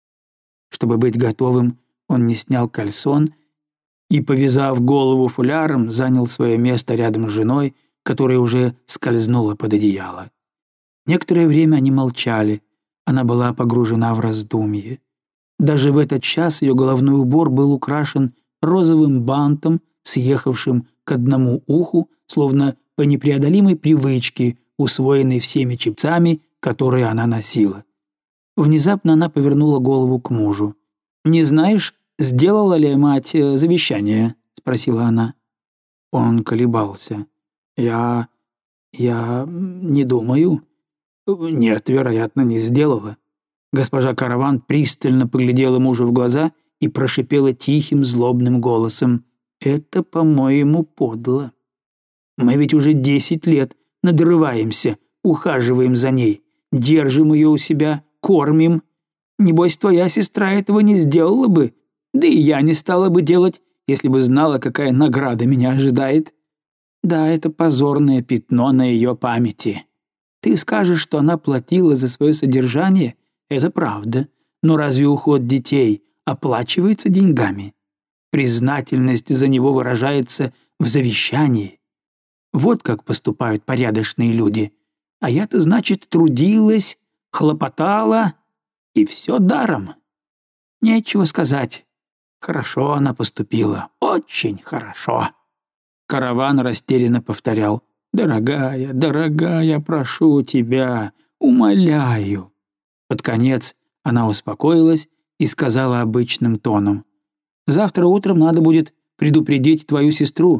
Чтобы быть готовым, он не снял кальсон и, повязав голову фуляром, занял свое место рядом с женой, которая уже скользнула под одеяло. Некоторое время они молчали, она была погружена в раздумье. Даже в этот час ее головной убор был украшен розовым бантом, съехавшим к одному уху, словно по непреодолимой привычке, усвоенной всеми чепцами, которые она носила. Внезапно она повернула голову к мужу. «Не знаешь, «Сделала ли мать завещание?» — спросила она. Он колебался. «Я не думаю. Нет, вероятно, не сделала». Госпожа Караван пристально поглядела мужу в глаза и прошипела тихим, злобным голосом. «Это, по-моему, подло. Мы ведь уже 10 лет надрываемся, ухаживаем за ней, держим ее у себя, кормим. Небось, твоя сестра этого не сделала бы, да и я не стала бы делать, если бы знала, какая награда меня ожидает. Да, это позорное пятно на ее памяти. Ты скажешь, что она платила за свое содержание? Это правда. Но разве уход детей оплачивается деньгами? Признательность за него выражается в завещании. Вот как поступают порядочные люди. А я-то, значит, трудилась, хлопотала, и все даром. Нечего сказать. Хорошо она поступила, очень хорошо». Караван растерянно повторял: «Дорогая, дорогая, прошу тебя, умоляю». Под конец она успокоилась и сказала обычным тоном: «Завтра утром надо будет предупредить твою сестру».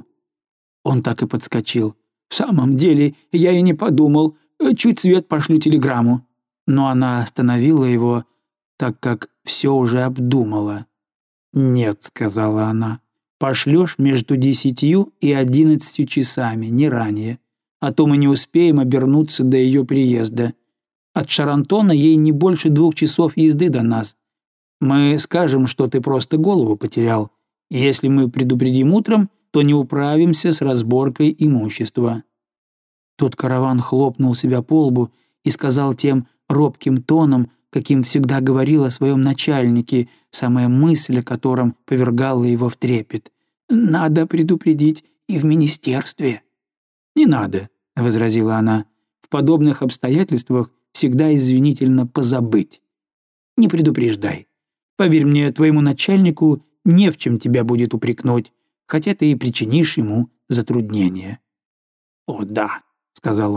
Он так и подскочил. «В самом деле, я и не подумал. Чуть свет пошлю телеграмму». Но она остановила его, так как все уже обдумала. «Нет», — сказала она, — «пошлешь между 10 и 11 часами, не ранее. А то мы не успеем обернуться до ее приезда. От Шарантона ей не больше 2 часов езды до нас. Мы скажем, что ты просто голову потерял. И если мы предупредим утром, то не управимся с разборкой имущества». Тут Караван хлопнул себя по лбу и сказал тем робким тоном, каким всегда говорил о своем начальнике, самая мысль о котором повергала его в трепет. «Надо предупредить и в министерстве». «Не надо», — возразила она. «В подобных обстоятельствах всегда извинительно позабыть. Не предупреждай. Поверь мне, твоему начальнику не в чем тебя будет упрекнуть, хотя ты и причинишь ему затруднения». «О да», — сказал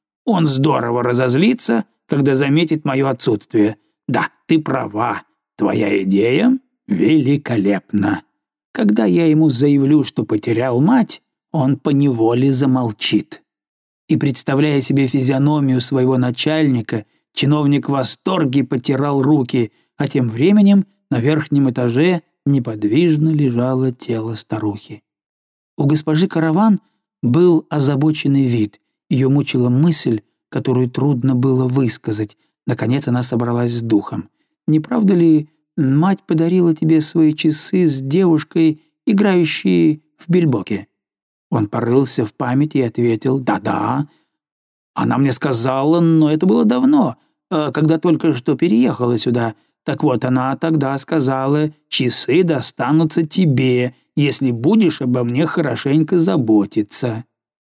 он здорово разозлится, когда заметит мое отсутствие. Да, ты права, твоя идея великолепна. Когда я ему заявлю, что потерял мать, он поневоле замолчит». И, представляя себе физиономию своего начальника, чиновник в восторге потирал руки, а тем временем на верхнем этаже неподвижно лежало тело старухи. У госпожи Караван был озабоченный вид, ее мучила мысль, которую трудно было высказать. Наконец она собралась с духом. «Не правда ли, мать подарила тебе свои часы с девушкой, играющей в бильбоке?» Он порылся в памяти и ответил: «Да-да. Она мне сказала, но это было давно, когда только что переехала сюда. Так вот, она тогда сказала: часы достанутся тебе, если будешь обо мне хорошенько заботиться».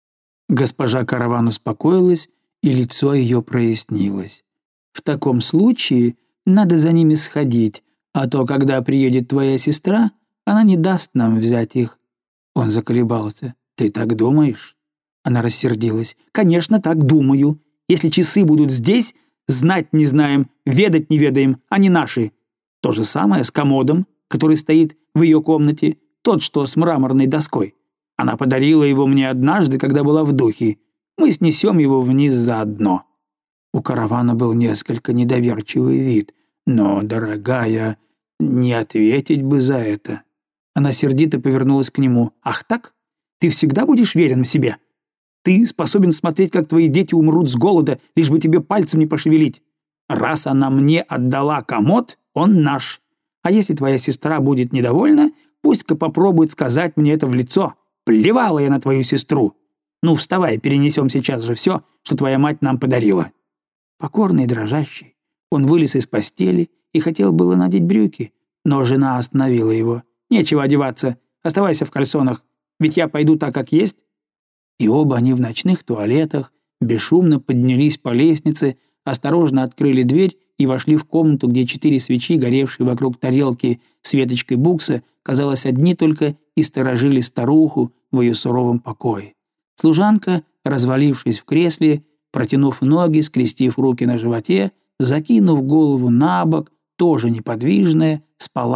Госпожа Караван успокоилась, и лицо ее прояснилось. «В таком случае надо за ними сходить, а то, когда приедет твоя сестра, она не даст нам взять их». Он заколебался. «Ты так думаешь?» Она рассердилась. «Конечно, так думаю. Если часы будут здесь, знать не знаем, ведать не ведаем, они наши. То же самое с комодом, который стоит в ее комнате, тот, что с мраморной доской. Она подарила его мне однажды, когда была в духе. Мы снесем его вниз заодно». У Каравана был несколько недоверчивый вид. «Но, дорогая, не ответить бы за это». Она сердито повернулась к нему. «Ах так? Ты всегда будешь верен себе? Ты способен смотреть, как твои дети умрут с голода, лишь бы тебе пальцем не пошевелить. Раз она мне отдала комод, он наш. А если твоя сестра будет недовольна, пусть-ка попробует сказать мне это в лицо. Плевала я на твою сестру. Ну, вставай, перенесем сейчас же все, что твоя мать нам подарила». Покорный и дрожащий, он вылез из постели и хотел было надеть брюки, но жена остановила его. «Нечего одеваться, оставайся в кальсонах, ведь я пойду так, как есть». И оба они в ночных туалетах бесшумно поднялись по лестнице, осторожно открыли дверь и вошли в комнату, где 4 свечи, горевшие вокруг тарелки с веточкой букса, казалось, одни только и сторожили старуху в ее суровом покое. Служанка, развалившись в кресле, протянув ноги, скрестив руки на животе, закинув голову на бок, тоже неподвижная, спала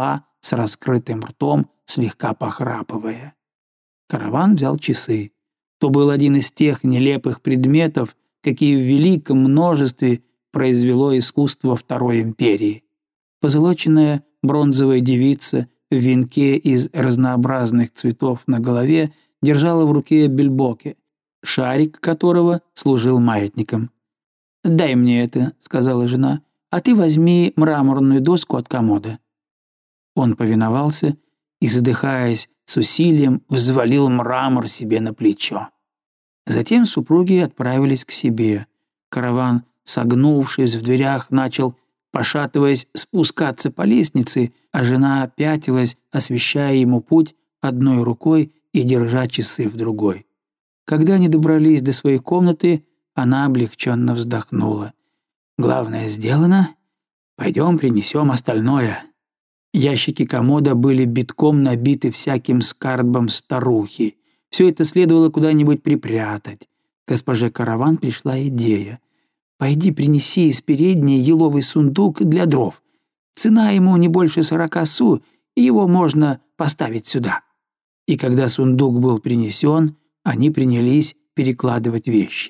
с раскрытым ртом, слегка похрапывая. Караван взял часы. То был один из тех нелепых предметов, какие в великом множестве произвело искусство Второй империи. Позолоченная бронзовая девица в венке из разнообразных цветов на голове держала в руке бельбоке, шарик которого служил маятником. «Дай мне это», — сказала жена, — «а ты возьми мраморную доску от комода». Он повиновался и, задыхаясь с усилием, взвалил мрамор себе на плечо. Затем супруги отправились к себе. Караван, согнувшись в дверях, начал, пошатываясь, спускаться по лестнице, а жена пятилась, освещая ему путь одной рукой и держа часы в другой. Когда они добрались до своей комнаты, она облегченно вздохнула. «Главное сделано. Пойдем принесем остальное». Ящики комода были битком набиты всяким скарбом старухи. Все это следовало куда-нибудь припрятать. Госпоже Караван пришла идея. «Пойди принеси из передней еловый сундук для дров. Цена ему не больше 40 су, и его можно поставить сюда». И когда сундук был принесен, они принялись перекладывать вещи.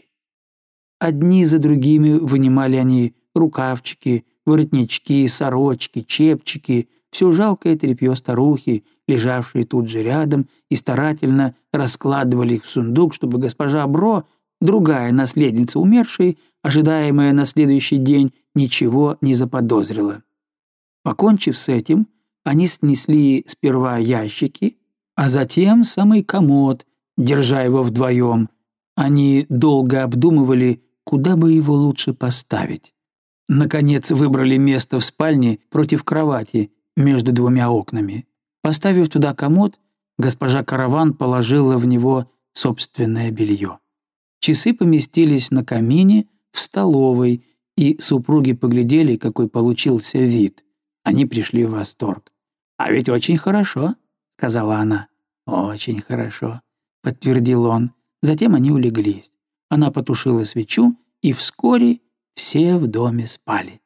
Одни за другими вынимали они рукавчики, воротнички, сорочки, чепчики, все жалкое тряпье старухи, лежавшие тут же рядом, и старательно раскладывали их в сундук, чтобы госпожа Бро, другая наследница умершей, ожидаемая на следующий день, ничего не заподозрила. Покончив с этим, они снесли сперва ящики, а затем самый комод, держа его вдвоем. Они долго обдумывали, куда бы его лучше поставить. Наконец выбрали место в спальне против кровати, между двумя окнами. Поставив туда комод, госпожа Караван положила в него собственное белье. Часы поместились на камине в столовой, и супруги поглядели, какой получился вид. Они пришли в восторг. «А ведь очень хорошо», — сказала она. «Очень хорошо», — подтвердил он. Затем они улеглись. Она потушила свечу, и вскоре все в доме спали.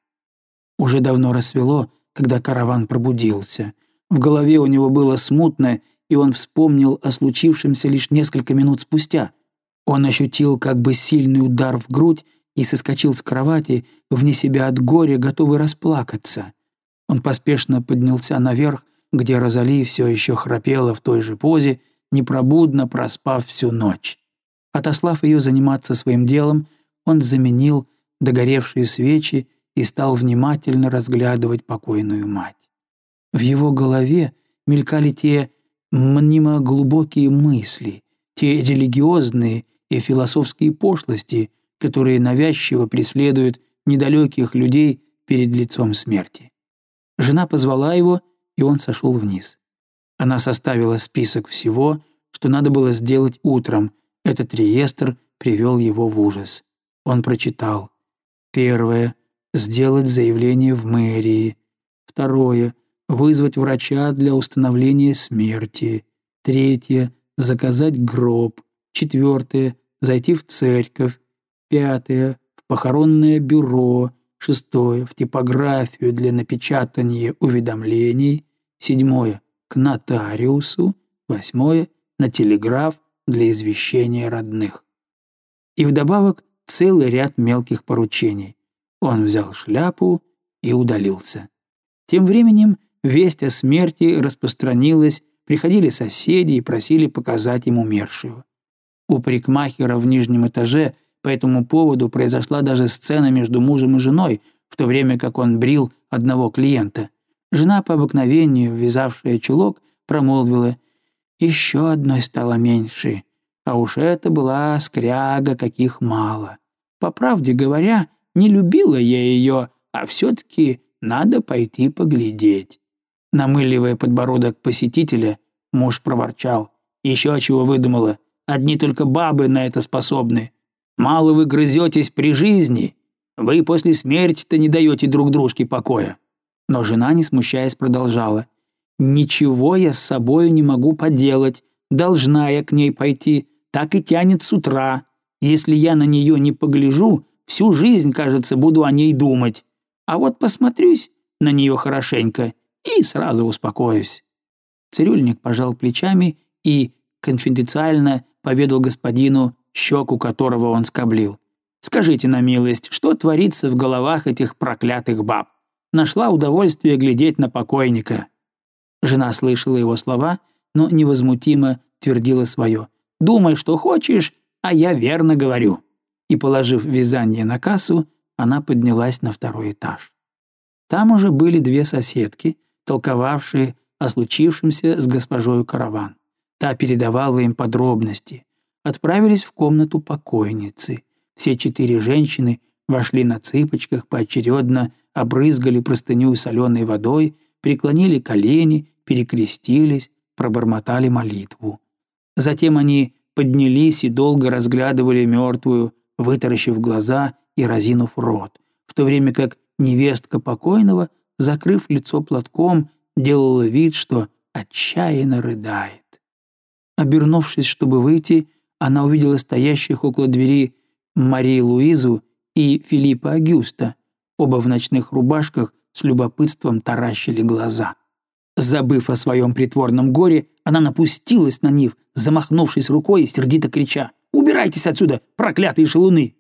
Уже давно рассвело, когда Караван пробудился. В голове у него было смутно, и он вспомнил о случившемся лишь несколько минут спустя. Он ощутил как бы сильный удар в грудь и соскочил с кровати, вне себя от горя, готовый расплакаться. Он поспешно поднялся наверх, где Розали все еще храпела в той же позе, непробудно проспав всю ночь. Отослав ее заниматься своим делом, он заменил догоревшие свечи и стал внимательно разглядывать покойную мать. В его голове мелькали те мнимо глубокие мысли, те религиозные и философские пошлости, которые навязчиво преследуют недалеких людей перед лицом смерти. Жена позвала его, и он сошел вниз. Она составила список всего, что надо было сделать утром. Этот реестр привел его в ужас. Он прочитал: первое — сделать заявление в мэрии. Второе — вызвать врача для установления смерти. Третье — заказать гроб. Четвертое — зайти в церковь. Пятое — в похоронное бюро. Шестое — в типографию для напечатания уведомлений. Седьмое — к нотариусу. Восьмое — на телеграф для извещения родных. И вдобавок целый ряд мелких поручений. Он взял шляпу и удалился. Тем временем весть о смерти распространилась, приходили соседи и просили показать им умершую. У парикмахера в нижнем этаже по этому поводу произошла даже сцена между мужем и женой, в то время как он брил одного клиента. Жена, по обыкновению вязавшая чулок, промолвила: «Еще одной стало меньше, а уж это была скряга, каких мало. По правде говоря, не любила я ее, а все-таки надо пойти поглядеть». Намыливая подбородок посетителя, муж проворчал: «Еще чего выдумала? Одни только бабы на это способны. Мало вы грызетесь при жизни, вы после смерти-то не даете друг дружке покоя». Но жена, не смущаясь, продолжала: «Ничего я с собою не могу поделать, должна я к ней пойти, так и тянет с утра. Если я на нее не погляжу, всю жизнь, кажется, буду о ней думать. А вот посмотрюсь на нее хорошенько, и сразу успокоюсь». Цирюльник пожал плечами и конфиденциально поведал господину, щеку которого он скоблил. «Скажите на милость, что творится в головах этих проклятых баб? Нашла удовольствие глядеть на покойника». Жена слышала его слова, но невозмутимо твердила свое. «Думай, что хочешь, а я верно говорю». И, положив вязание на кассу, она поднялась на второй этаж. Там уже были две соседки, толковавшие о случившемся с госпожою Караван. Та передавала им подробности. Отправились в комнату покойницы. Все 4 женщины вошли на цыпочках, поочередно обрызгали простыню соленой водой, преклонили колени, перекрестились, пробормотали молитву. Затем они поднялись и долго разглядывали мертвую, вытаращив глаза и разинув рот, в то время как невестка покойного, закрыв лицо платком, делала вид, что отчаянно рыдает. Обернувшись, чтобы выйти, она увидела стоящих около двери Марию Луизу и Филиппа Агюста. Оба в ночных рубашках с любопытством таращили глаза. Забыв о своем притворном горе, она напустилась на них, замахнувшись рукой и сердито крича: «Убирайтесь отсюда, проклятые шалуны!»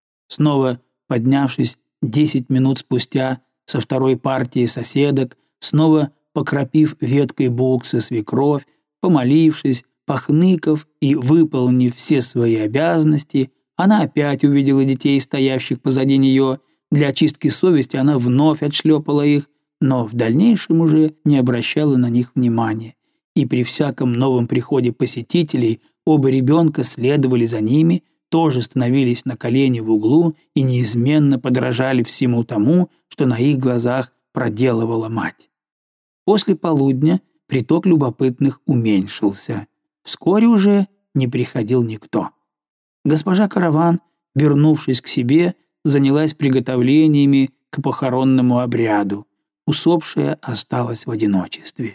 Снова поднявшись 10 минут спустя со второй партией соседок, снова покропив веткой букса свекровь, помолившись, похныкав и выполнив все свои обязанности, она опять увидела детей, стоявших позади нее. Для очистки совести она вновь отшлепала их, но в дальнейшем уже не обращала на них внимания. И при всяком новом приходе посетителей оба ребенка следовали за ними, тоже становились на колени в углу и неизменно подражали всему тому, что на их глазах проделывала мать. После полудня приток любопытных уменьшился. Вскоре уже не приходил никто. Госпожа Караван, вернувшись к себе, занялась приготовлениями к похоронному обряду. Усопшая осталась в одиночестве.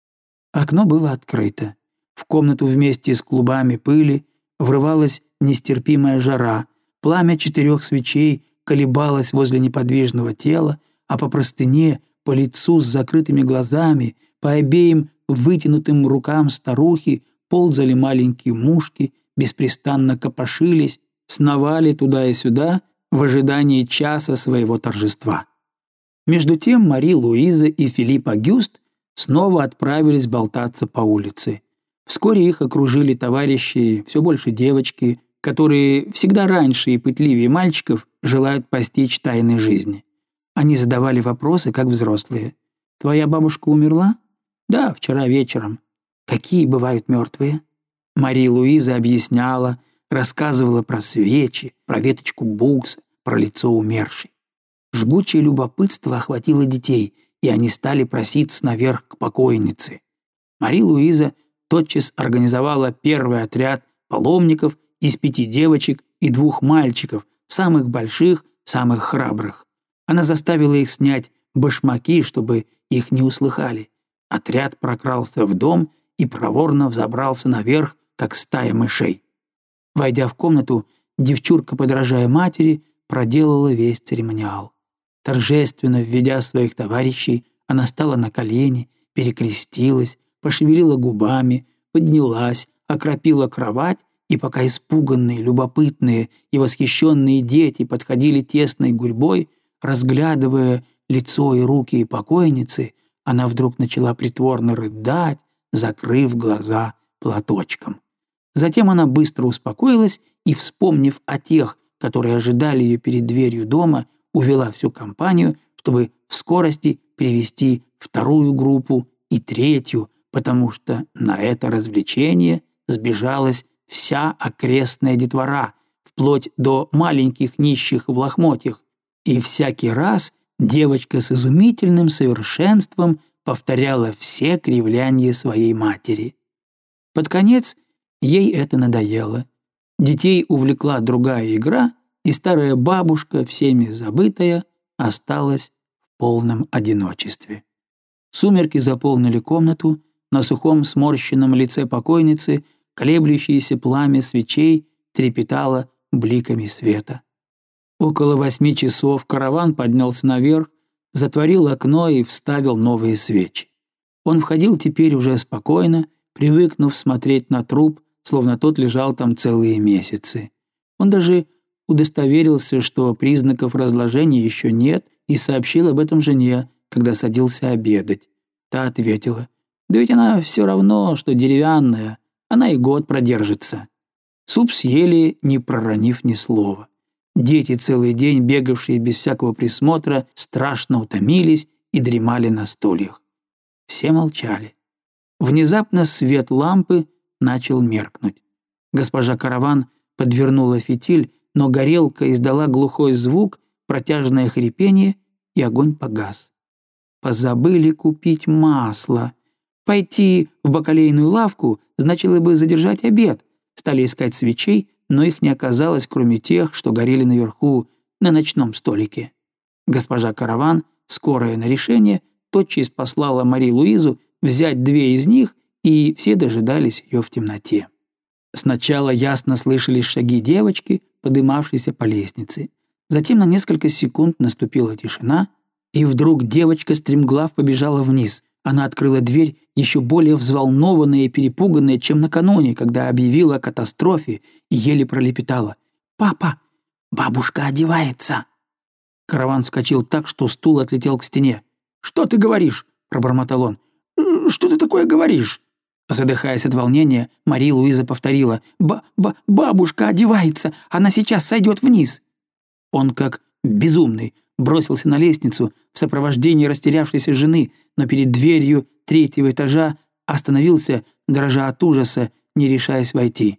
Окно было открыто. В комнату вместе с клубами пыли врывалась нестерпимая жара. Пламя 4 свечей колебалось возле неподвижного тела, а по простыне, по лицу с закрытыми глазами, по обеим вытянутым рукам старухи ползали маленькие мушки, беспрестанно копошились, сновали туда и сюда в ожидании часа своего торжества. Между тем Мария Луиза и Филипп Агюст снова отправились болтаться по улице. Вскоре их окружили товарищи, все больше девочки, которые всегда раньше и пытливее мальчиков желают постичь тайны жизни. Они задавали вопросы, как взрослые. «Твоя бабушка умерла?» «Да, вчера вечером». «Какие бывают мертвые?» Мария Луиза объясняла, рассказывала про свечи, про веточку букса, про лицо умершей. Жгучее любопытство охватило детей, и они стали проситься наверх к покойнице. Мария Луиза тотчас организовала первый отряд паломников из 5 девочек и 2 мальчиков, самых больших, самых храбрых. Она заставила их снять башмаки, чтобы их не услыхали. Отряд прокрался в дом и проворно взобрался наверх, как стая мышей. Войдя в комнату, девчурка, подражая матери, проделала весь церемониал. Торжественно введя своих товарищей, она стала на колени, перекрестилась, пошевелила губами, поднялась, окропила кровать, и пока испуганные, любопытные и восхищенные дети подходили тесной гурьбой, разглядывая лицо и руки покойницы, она вдруг начала притворно рыдать, закрыв глаза платочком. Затем она быстро успокоилась и, вспомнив о тех, которые ожидали ее перед дверью дома, увела всю компанию, чтобы в скорости привести 2-ю группу и 3-ю, потому что на это развлечение сбежалась вся окрестная детвора, вплоть до маленьких нищих в лохмотьях. И всякий раз девочка с изумительным совершенством повторяла все кривляния своей матери. Под конец ей это надоело. Детей увлекла другая игра, и старая бабушка, всеми забытая, осталась в полном одиночестве. Сумерки заполнили комнату, на сухом сморщенном лице покойницы колеблющееся пламя свечей трепетало бликами света. Около 8 часов караван поднялся наверх, затворил окно и вставил новые свечи. Он входил теперь уже спокойно, привыкнув смотреть на труп, словно тот лежал там целые месяцы. Он даже удостоверился, что признаков разложения еще нет, и сообщил об этом жене, когда садился обедать. Та ответила: «Да ведь она все равно, что деревянная, она и год продержится». Суп съели, не проронив ни слова. Дети, целый день бегавшие без всякого присмотра, страшно утомились и дремали на стульях. Все молчали. Внезапно свет лампы начал меркнуть. Госпожа Караван подвернула фитиль, но горелка издала глухой звук, протяжное хрипение, и огонь погас. Позабыли купить масло. Пойти в бакалейную лавку значило бы задержать обед. Стали искать свечей, но их не оказалось, кроме тех, что горели наверху, на ночном столике. Госпожа Караван, скорая на решение, тотчас послала Мари-Луизу взять 2 из них, и все дожидались ее в темноте. Сначала ясно слышались шаги девочки, подымавшейся по лестнице. Затем на несколько секунд наступила тишина, и вдруг девочка стремглав побежала вниз. Она открыла дверь, еще более взволнованная и перепуганная, чем накануне, когда объявила о катастрофе, и еле пролепетала: «Папа, бабушка одевается!» Караван вскочил так, что стул отлетел к стене. «Что ты говоришь?» – пробормотал он. «Что ты такое говоришь?» Задыхаясь от волнения, Мари-Луиза повторила: «Бабушка одевается! Она сейчас сойдет вниз!» Он, как безумный, бросился на лестницу в сопровождении растерявшейся жены, но перед дверью 3-го этажа остановился, дрожа от ужаса, не решаясь войти.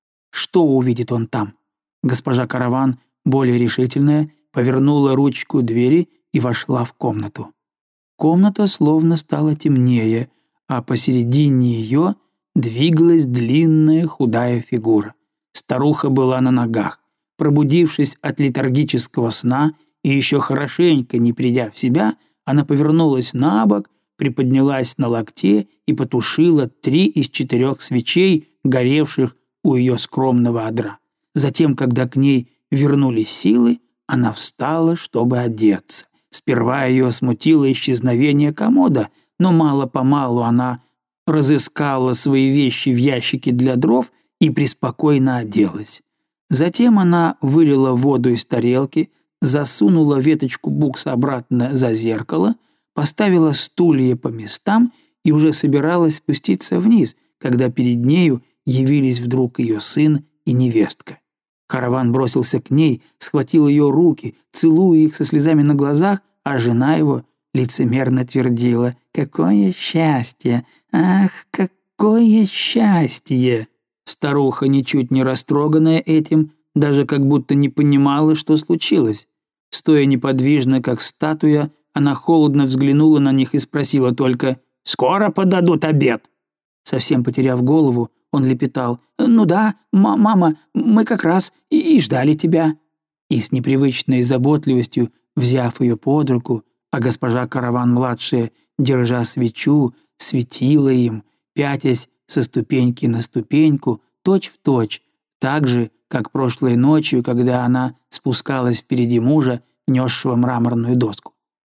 Что увидит он там? Госпожа Караван, более решительная, повернула ручку двери и вошла в комнату. Комната словно стала темнее, а посередине ее двигалась длинная худая фигура. Старуха была на ногах. Пробудившись от летаргического сна и еще хорошенько не придя в себя, она повернулась на бок, приподнялась на локте и потушила 3 из 4 свечей, горевших у ее скромного одра. Затем, когда к ней вернулись силы, она встала, чтобы одеться. Сперва ее смутило исчезновение комода, но мало-помалу она разыскала свои вещи в ящике для дров и преспокойно оделась. Затем она вылила воду из тарелки, засунула веточку букса обратно за зеркало, поставила стулья по местам и уже собиралась спуститься вниз, когда перед нею явились вдруг ее сын и невестка. Караван бросился к ней, схватил ее руки, целуя их со слезами на глазах, а жена его лицемерно твердила: «Какое счастье! Ах, какое счастье!» Старуха, ничуть не растроганная этим, даже как будто не понимала, что случилось. Стоя неподвижно, как статуя, она холодно взглянула на них и спросила только: «Скоро подадут обед?» Совсем потеряв голову, он лепетал: «Ну да, мама, мы как раз и ждали тебя». И с непривычной заботливостью, взяв ее под руку, а госпожа Караван-младшая, держа свечу, светила им, пятясь со ступеньки на ступеньку, точь-в-точь, так же, как прошлой ночью, когда она спускалась впереди мужа, несшего мраморную доску.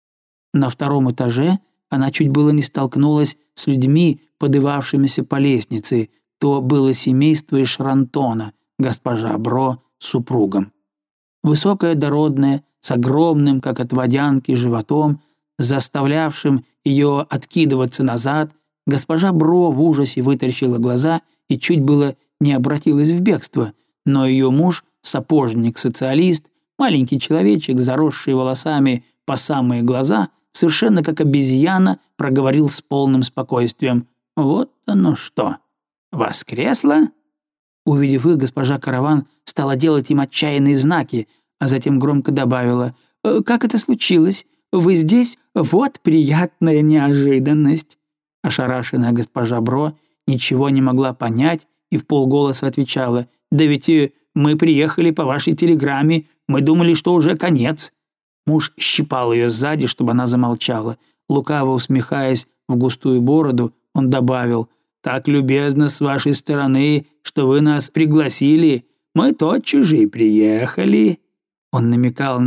На 2-м этаже она чуть было не столкнулась с людьми, подымавшимися по лестнице. То было семейство из Шрантона, госпожа Бро с супругом. Высокая дородная, с огромным, как от водянки, животом, заставлявшим ее откидываться назад, госпожа Бро в ужасе вытаращила глаза и чуть было не обратилась в бегство, но ее муж, сапожник-социалист, маленький человечек, заросший волосами по самые глаза, совершенно как обезьяна, проговорил с полным спокойствием: «Вот оно что! Воскресла?» Увидев их, госпожа Караван стала делать им отчаянные знаки, а затем громко добавила: «Как это случилось? Вы здесь? Вот приятная неожиданность!» Ошарашенная госпожа Бро ничего не могла понять и вполголоса отвечала: «Да ведь мы приехали по вашей телеграмме, мы думали, что уже конец». Муж щипал ее сзади, чтобы она замолчала. Лукаво усмехаясь в густую бороду, он добавил: «Так любезно с вашей стороны, что вы нас пригласили. Мы тотчас же и приехали». Он намекал на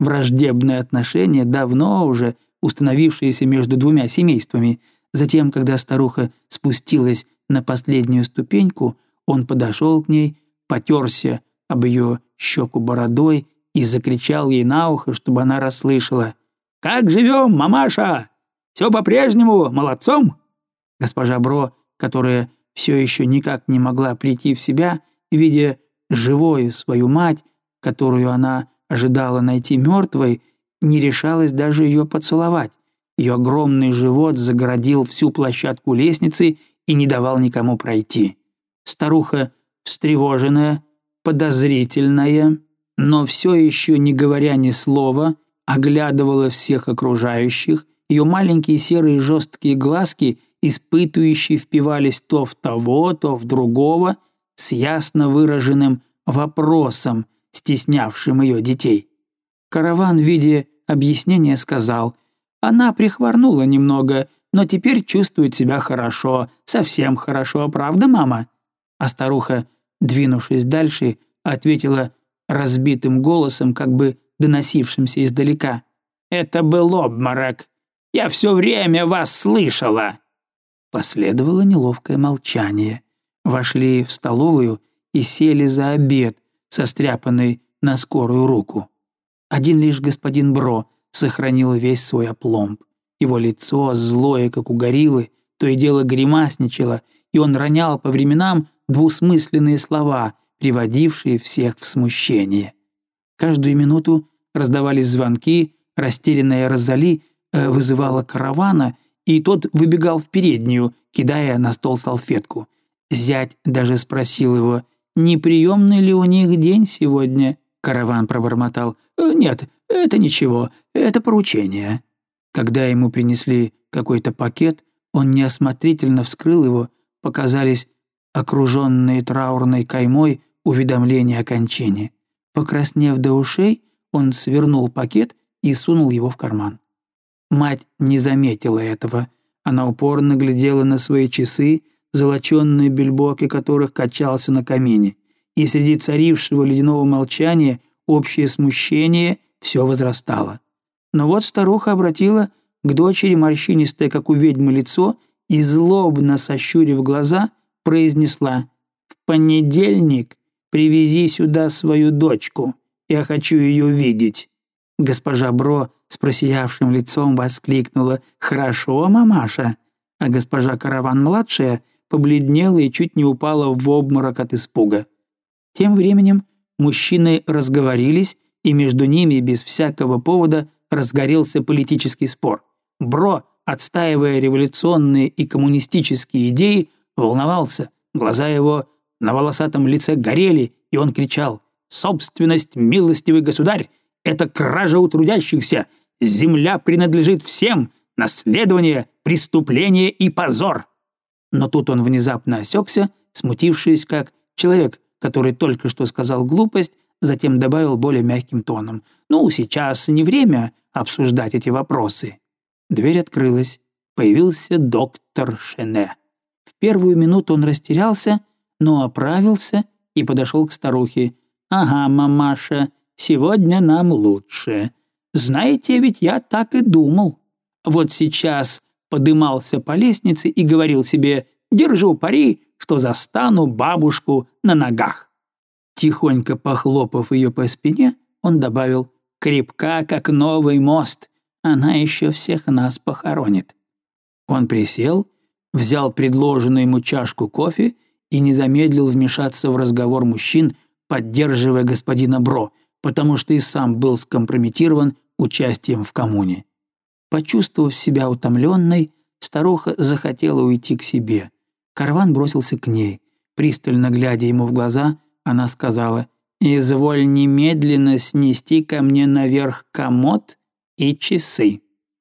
враждебные отношения, давно уже установившиеся между двумя семействами. Затем, когда старуха спустилась на последнюю ступеньку, он подошел к ней, потерся об ее щеку бородой и закричал ей на ухо, чтобы она расслышала. «Как живем, мамаша? Все по-прежнему? Молодцом?» Госпожа Бро, которая все еще никак не могла прийти в себя, видя живою свою мать, которую она ожидала найти мертвой, не решалась даже ее поцеловать. Ее огромный живот загородил всю площадку лестницы и не давал никому пройти. Старуха, встревоженная, подозрительная, но все еще не говоря ни слова, оглядывала всех окружающих. Ее маленькие серые жесткие глазки, испытующие, впивались то в того, то в другого, с ясно выраженным вопросом, стеснявшим ее детей. Караван в виде объяснения сказал: «Она прихворнула немного, но теперь чувствует себя хорошо, совсем хорошо, правда, мама?» А старуха, двинувшись дальше, ответила разбитым голосом, как бы доносившимся издалека: «Это был обморок. Я все время вас слышала». Последовало неловкое молчание. Вошли в столовую и сели за обед, состряпанный на скорую руку. Один лишь господин Бро сохранил весь свой опломб. Его лицо, злое, как у гориллы, то и дело гримасничало, и он ронял по временам двусмысленные слова, приводившие всех в смущение. Каждую минуту раздавались звонки, растерянная Розали вызывала каравана, и тот выбегал в переднюю, кидая на стол салфетку. Зять даже спросил его, не приемный ли у них день сегодня. Караван пробормотал: «Нет, это ничего, это поручение». Когда ему принесли какой-то пакет, он неосмотрительно вскрыл его, показались окруженные траурной каймой уведомления о кончине. Покраснев до ушей, он свернул пакет и сунул его в карман. Мать не заметила этого. Она упорно глядела на свои часы, золоченные бельбоки которых качался на камине. И среди царившего ледяного молчания общее смущение все возрастало. Но вот старуха обратила к дочери морщинистое, как у ведьмы, лицо и, злобно сощурив глаза, произнесла: «В понедельник привези сюда свою дочку. Я хочу ее видеть». Госпожа Бро с просиявшим лицом воскликнула: «Хорошо, мамаша». А госпожа Караван-младшая побледнела и чуть не упала в обморок от испуга. Тем временем мужчины разговорились, и между ними без всякого повода разгорелся политический спор. Бро, отстаивая революционные и коммунистические идеи, волновался, глаза его на волосатом лице горели, и он кричал: «Собственность, милостивый государь, это кража у трудящихся, земля принадлежит всем, наследование, преступление и позор». Но тут он внезапно осекся, смутившись, как человек, который только что сказал глупость, затем добавил более мягким тоном: «Ну, сейчас не время обсуждать эти вопросы». Дверь открылась. Появился доктор Шене. В первую минуту он растерялся, но оправился и подошел к старухе. «Ага, мамаша, сегодня нам лучше. Знаете, ведь я так и думал. Вот сейчас подымался по лестнице и говорил себе: держу пари, что застану бабушку на ногах». Тихонько похлопав ее по спине, он добавил: «Крепка, как новый мост. Она еще всех нас похоронит». Он присел, взял предложенную ему чашку кофе и не замедлил вмешаться в разговор мужчин, поддерживая господина Бро, потому что и сам был скомпрометирован участием в коммуне. Почувствовав себя утомленной, старуха захотела уйти к себе. Караван бросился к ней. Пристально глядя ему в глаза, она сказала: «Изволь немедленно снести ко мне наверх комод и часы».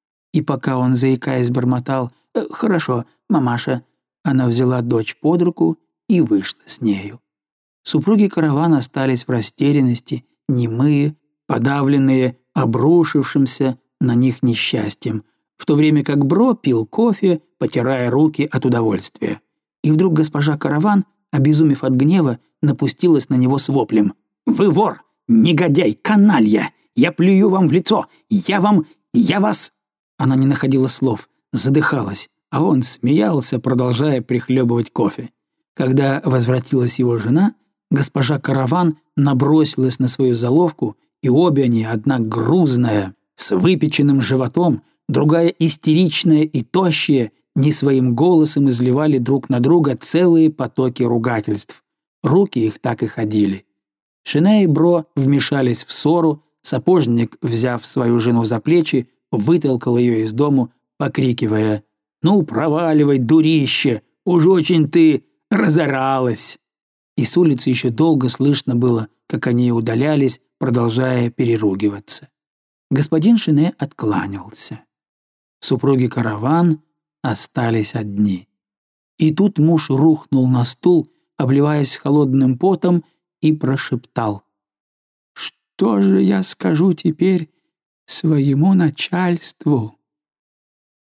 И пока он, заикаясь, бормотал: «Хорошо, мамаша», она взяла дочь под руку и вышла с нею. Супруги Каравана остались в растерянности, немые, подавленные обрушившимся на них несчастьем, в то время как Бро пил кофе, потирая руки от удовольствия. И вдруг госпожа Караван, обезумев от гнева, напустилась на него с воплем: «Вы вор, негодяй, каналья! Я плюю вам в лицо! Я вас...» Она не находила слов, задыхалась, а он смеялся, продолжая прихлебывать кофе. Когда возвратилась его жена, госпожа Караван набросилась на свою заловку, и обе они, одна грузная, с выпеченным животом, другая истеричная и тощая, не своим голосом изливали друг на друга целые потоки ругательств. Руки их так и ходили. Шене и Бро вмешались в ссору, сапожник, взяв свою жену за плечи, вытолкал ее из дому, покрикивая: «Ну, проваливай, дурище! Уж очень ты разоралась!» И с улицы еще долго слышно было, как они удалялись, продолжая переругиваться. Господин Шене откланялся. Супруги Караван остались одни. И тут муж рухнул на стул, обливаясь холодным потом, и прошептал: «Что же я скажу теперь своему начальству?»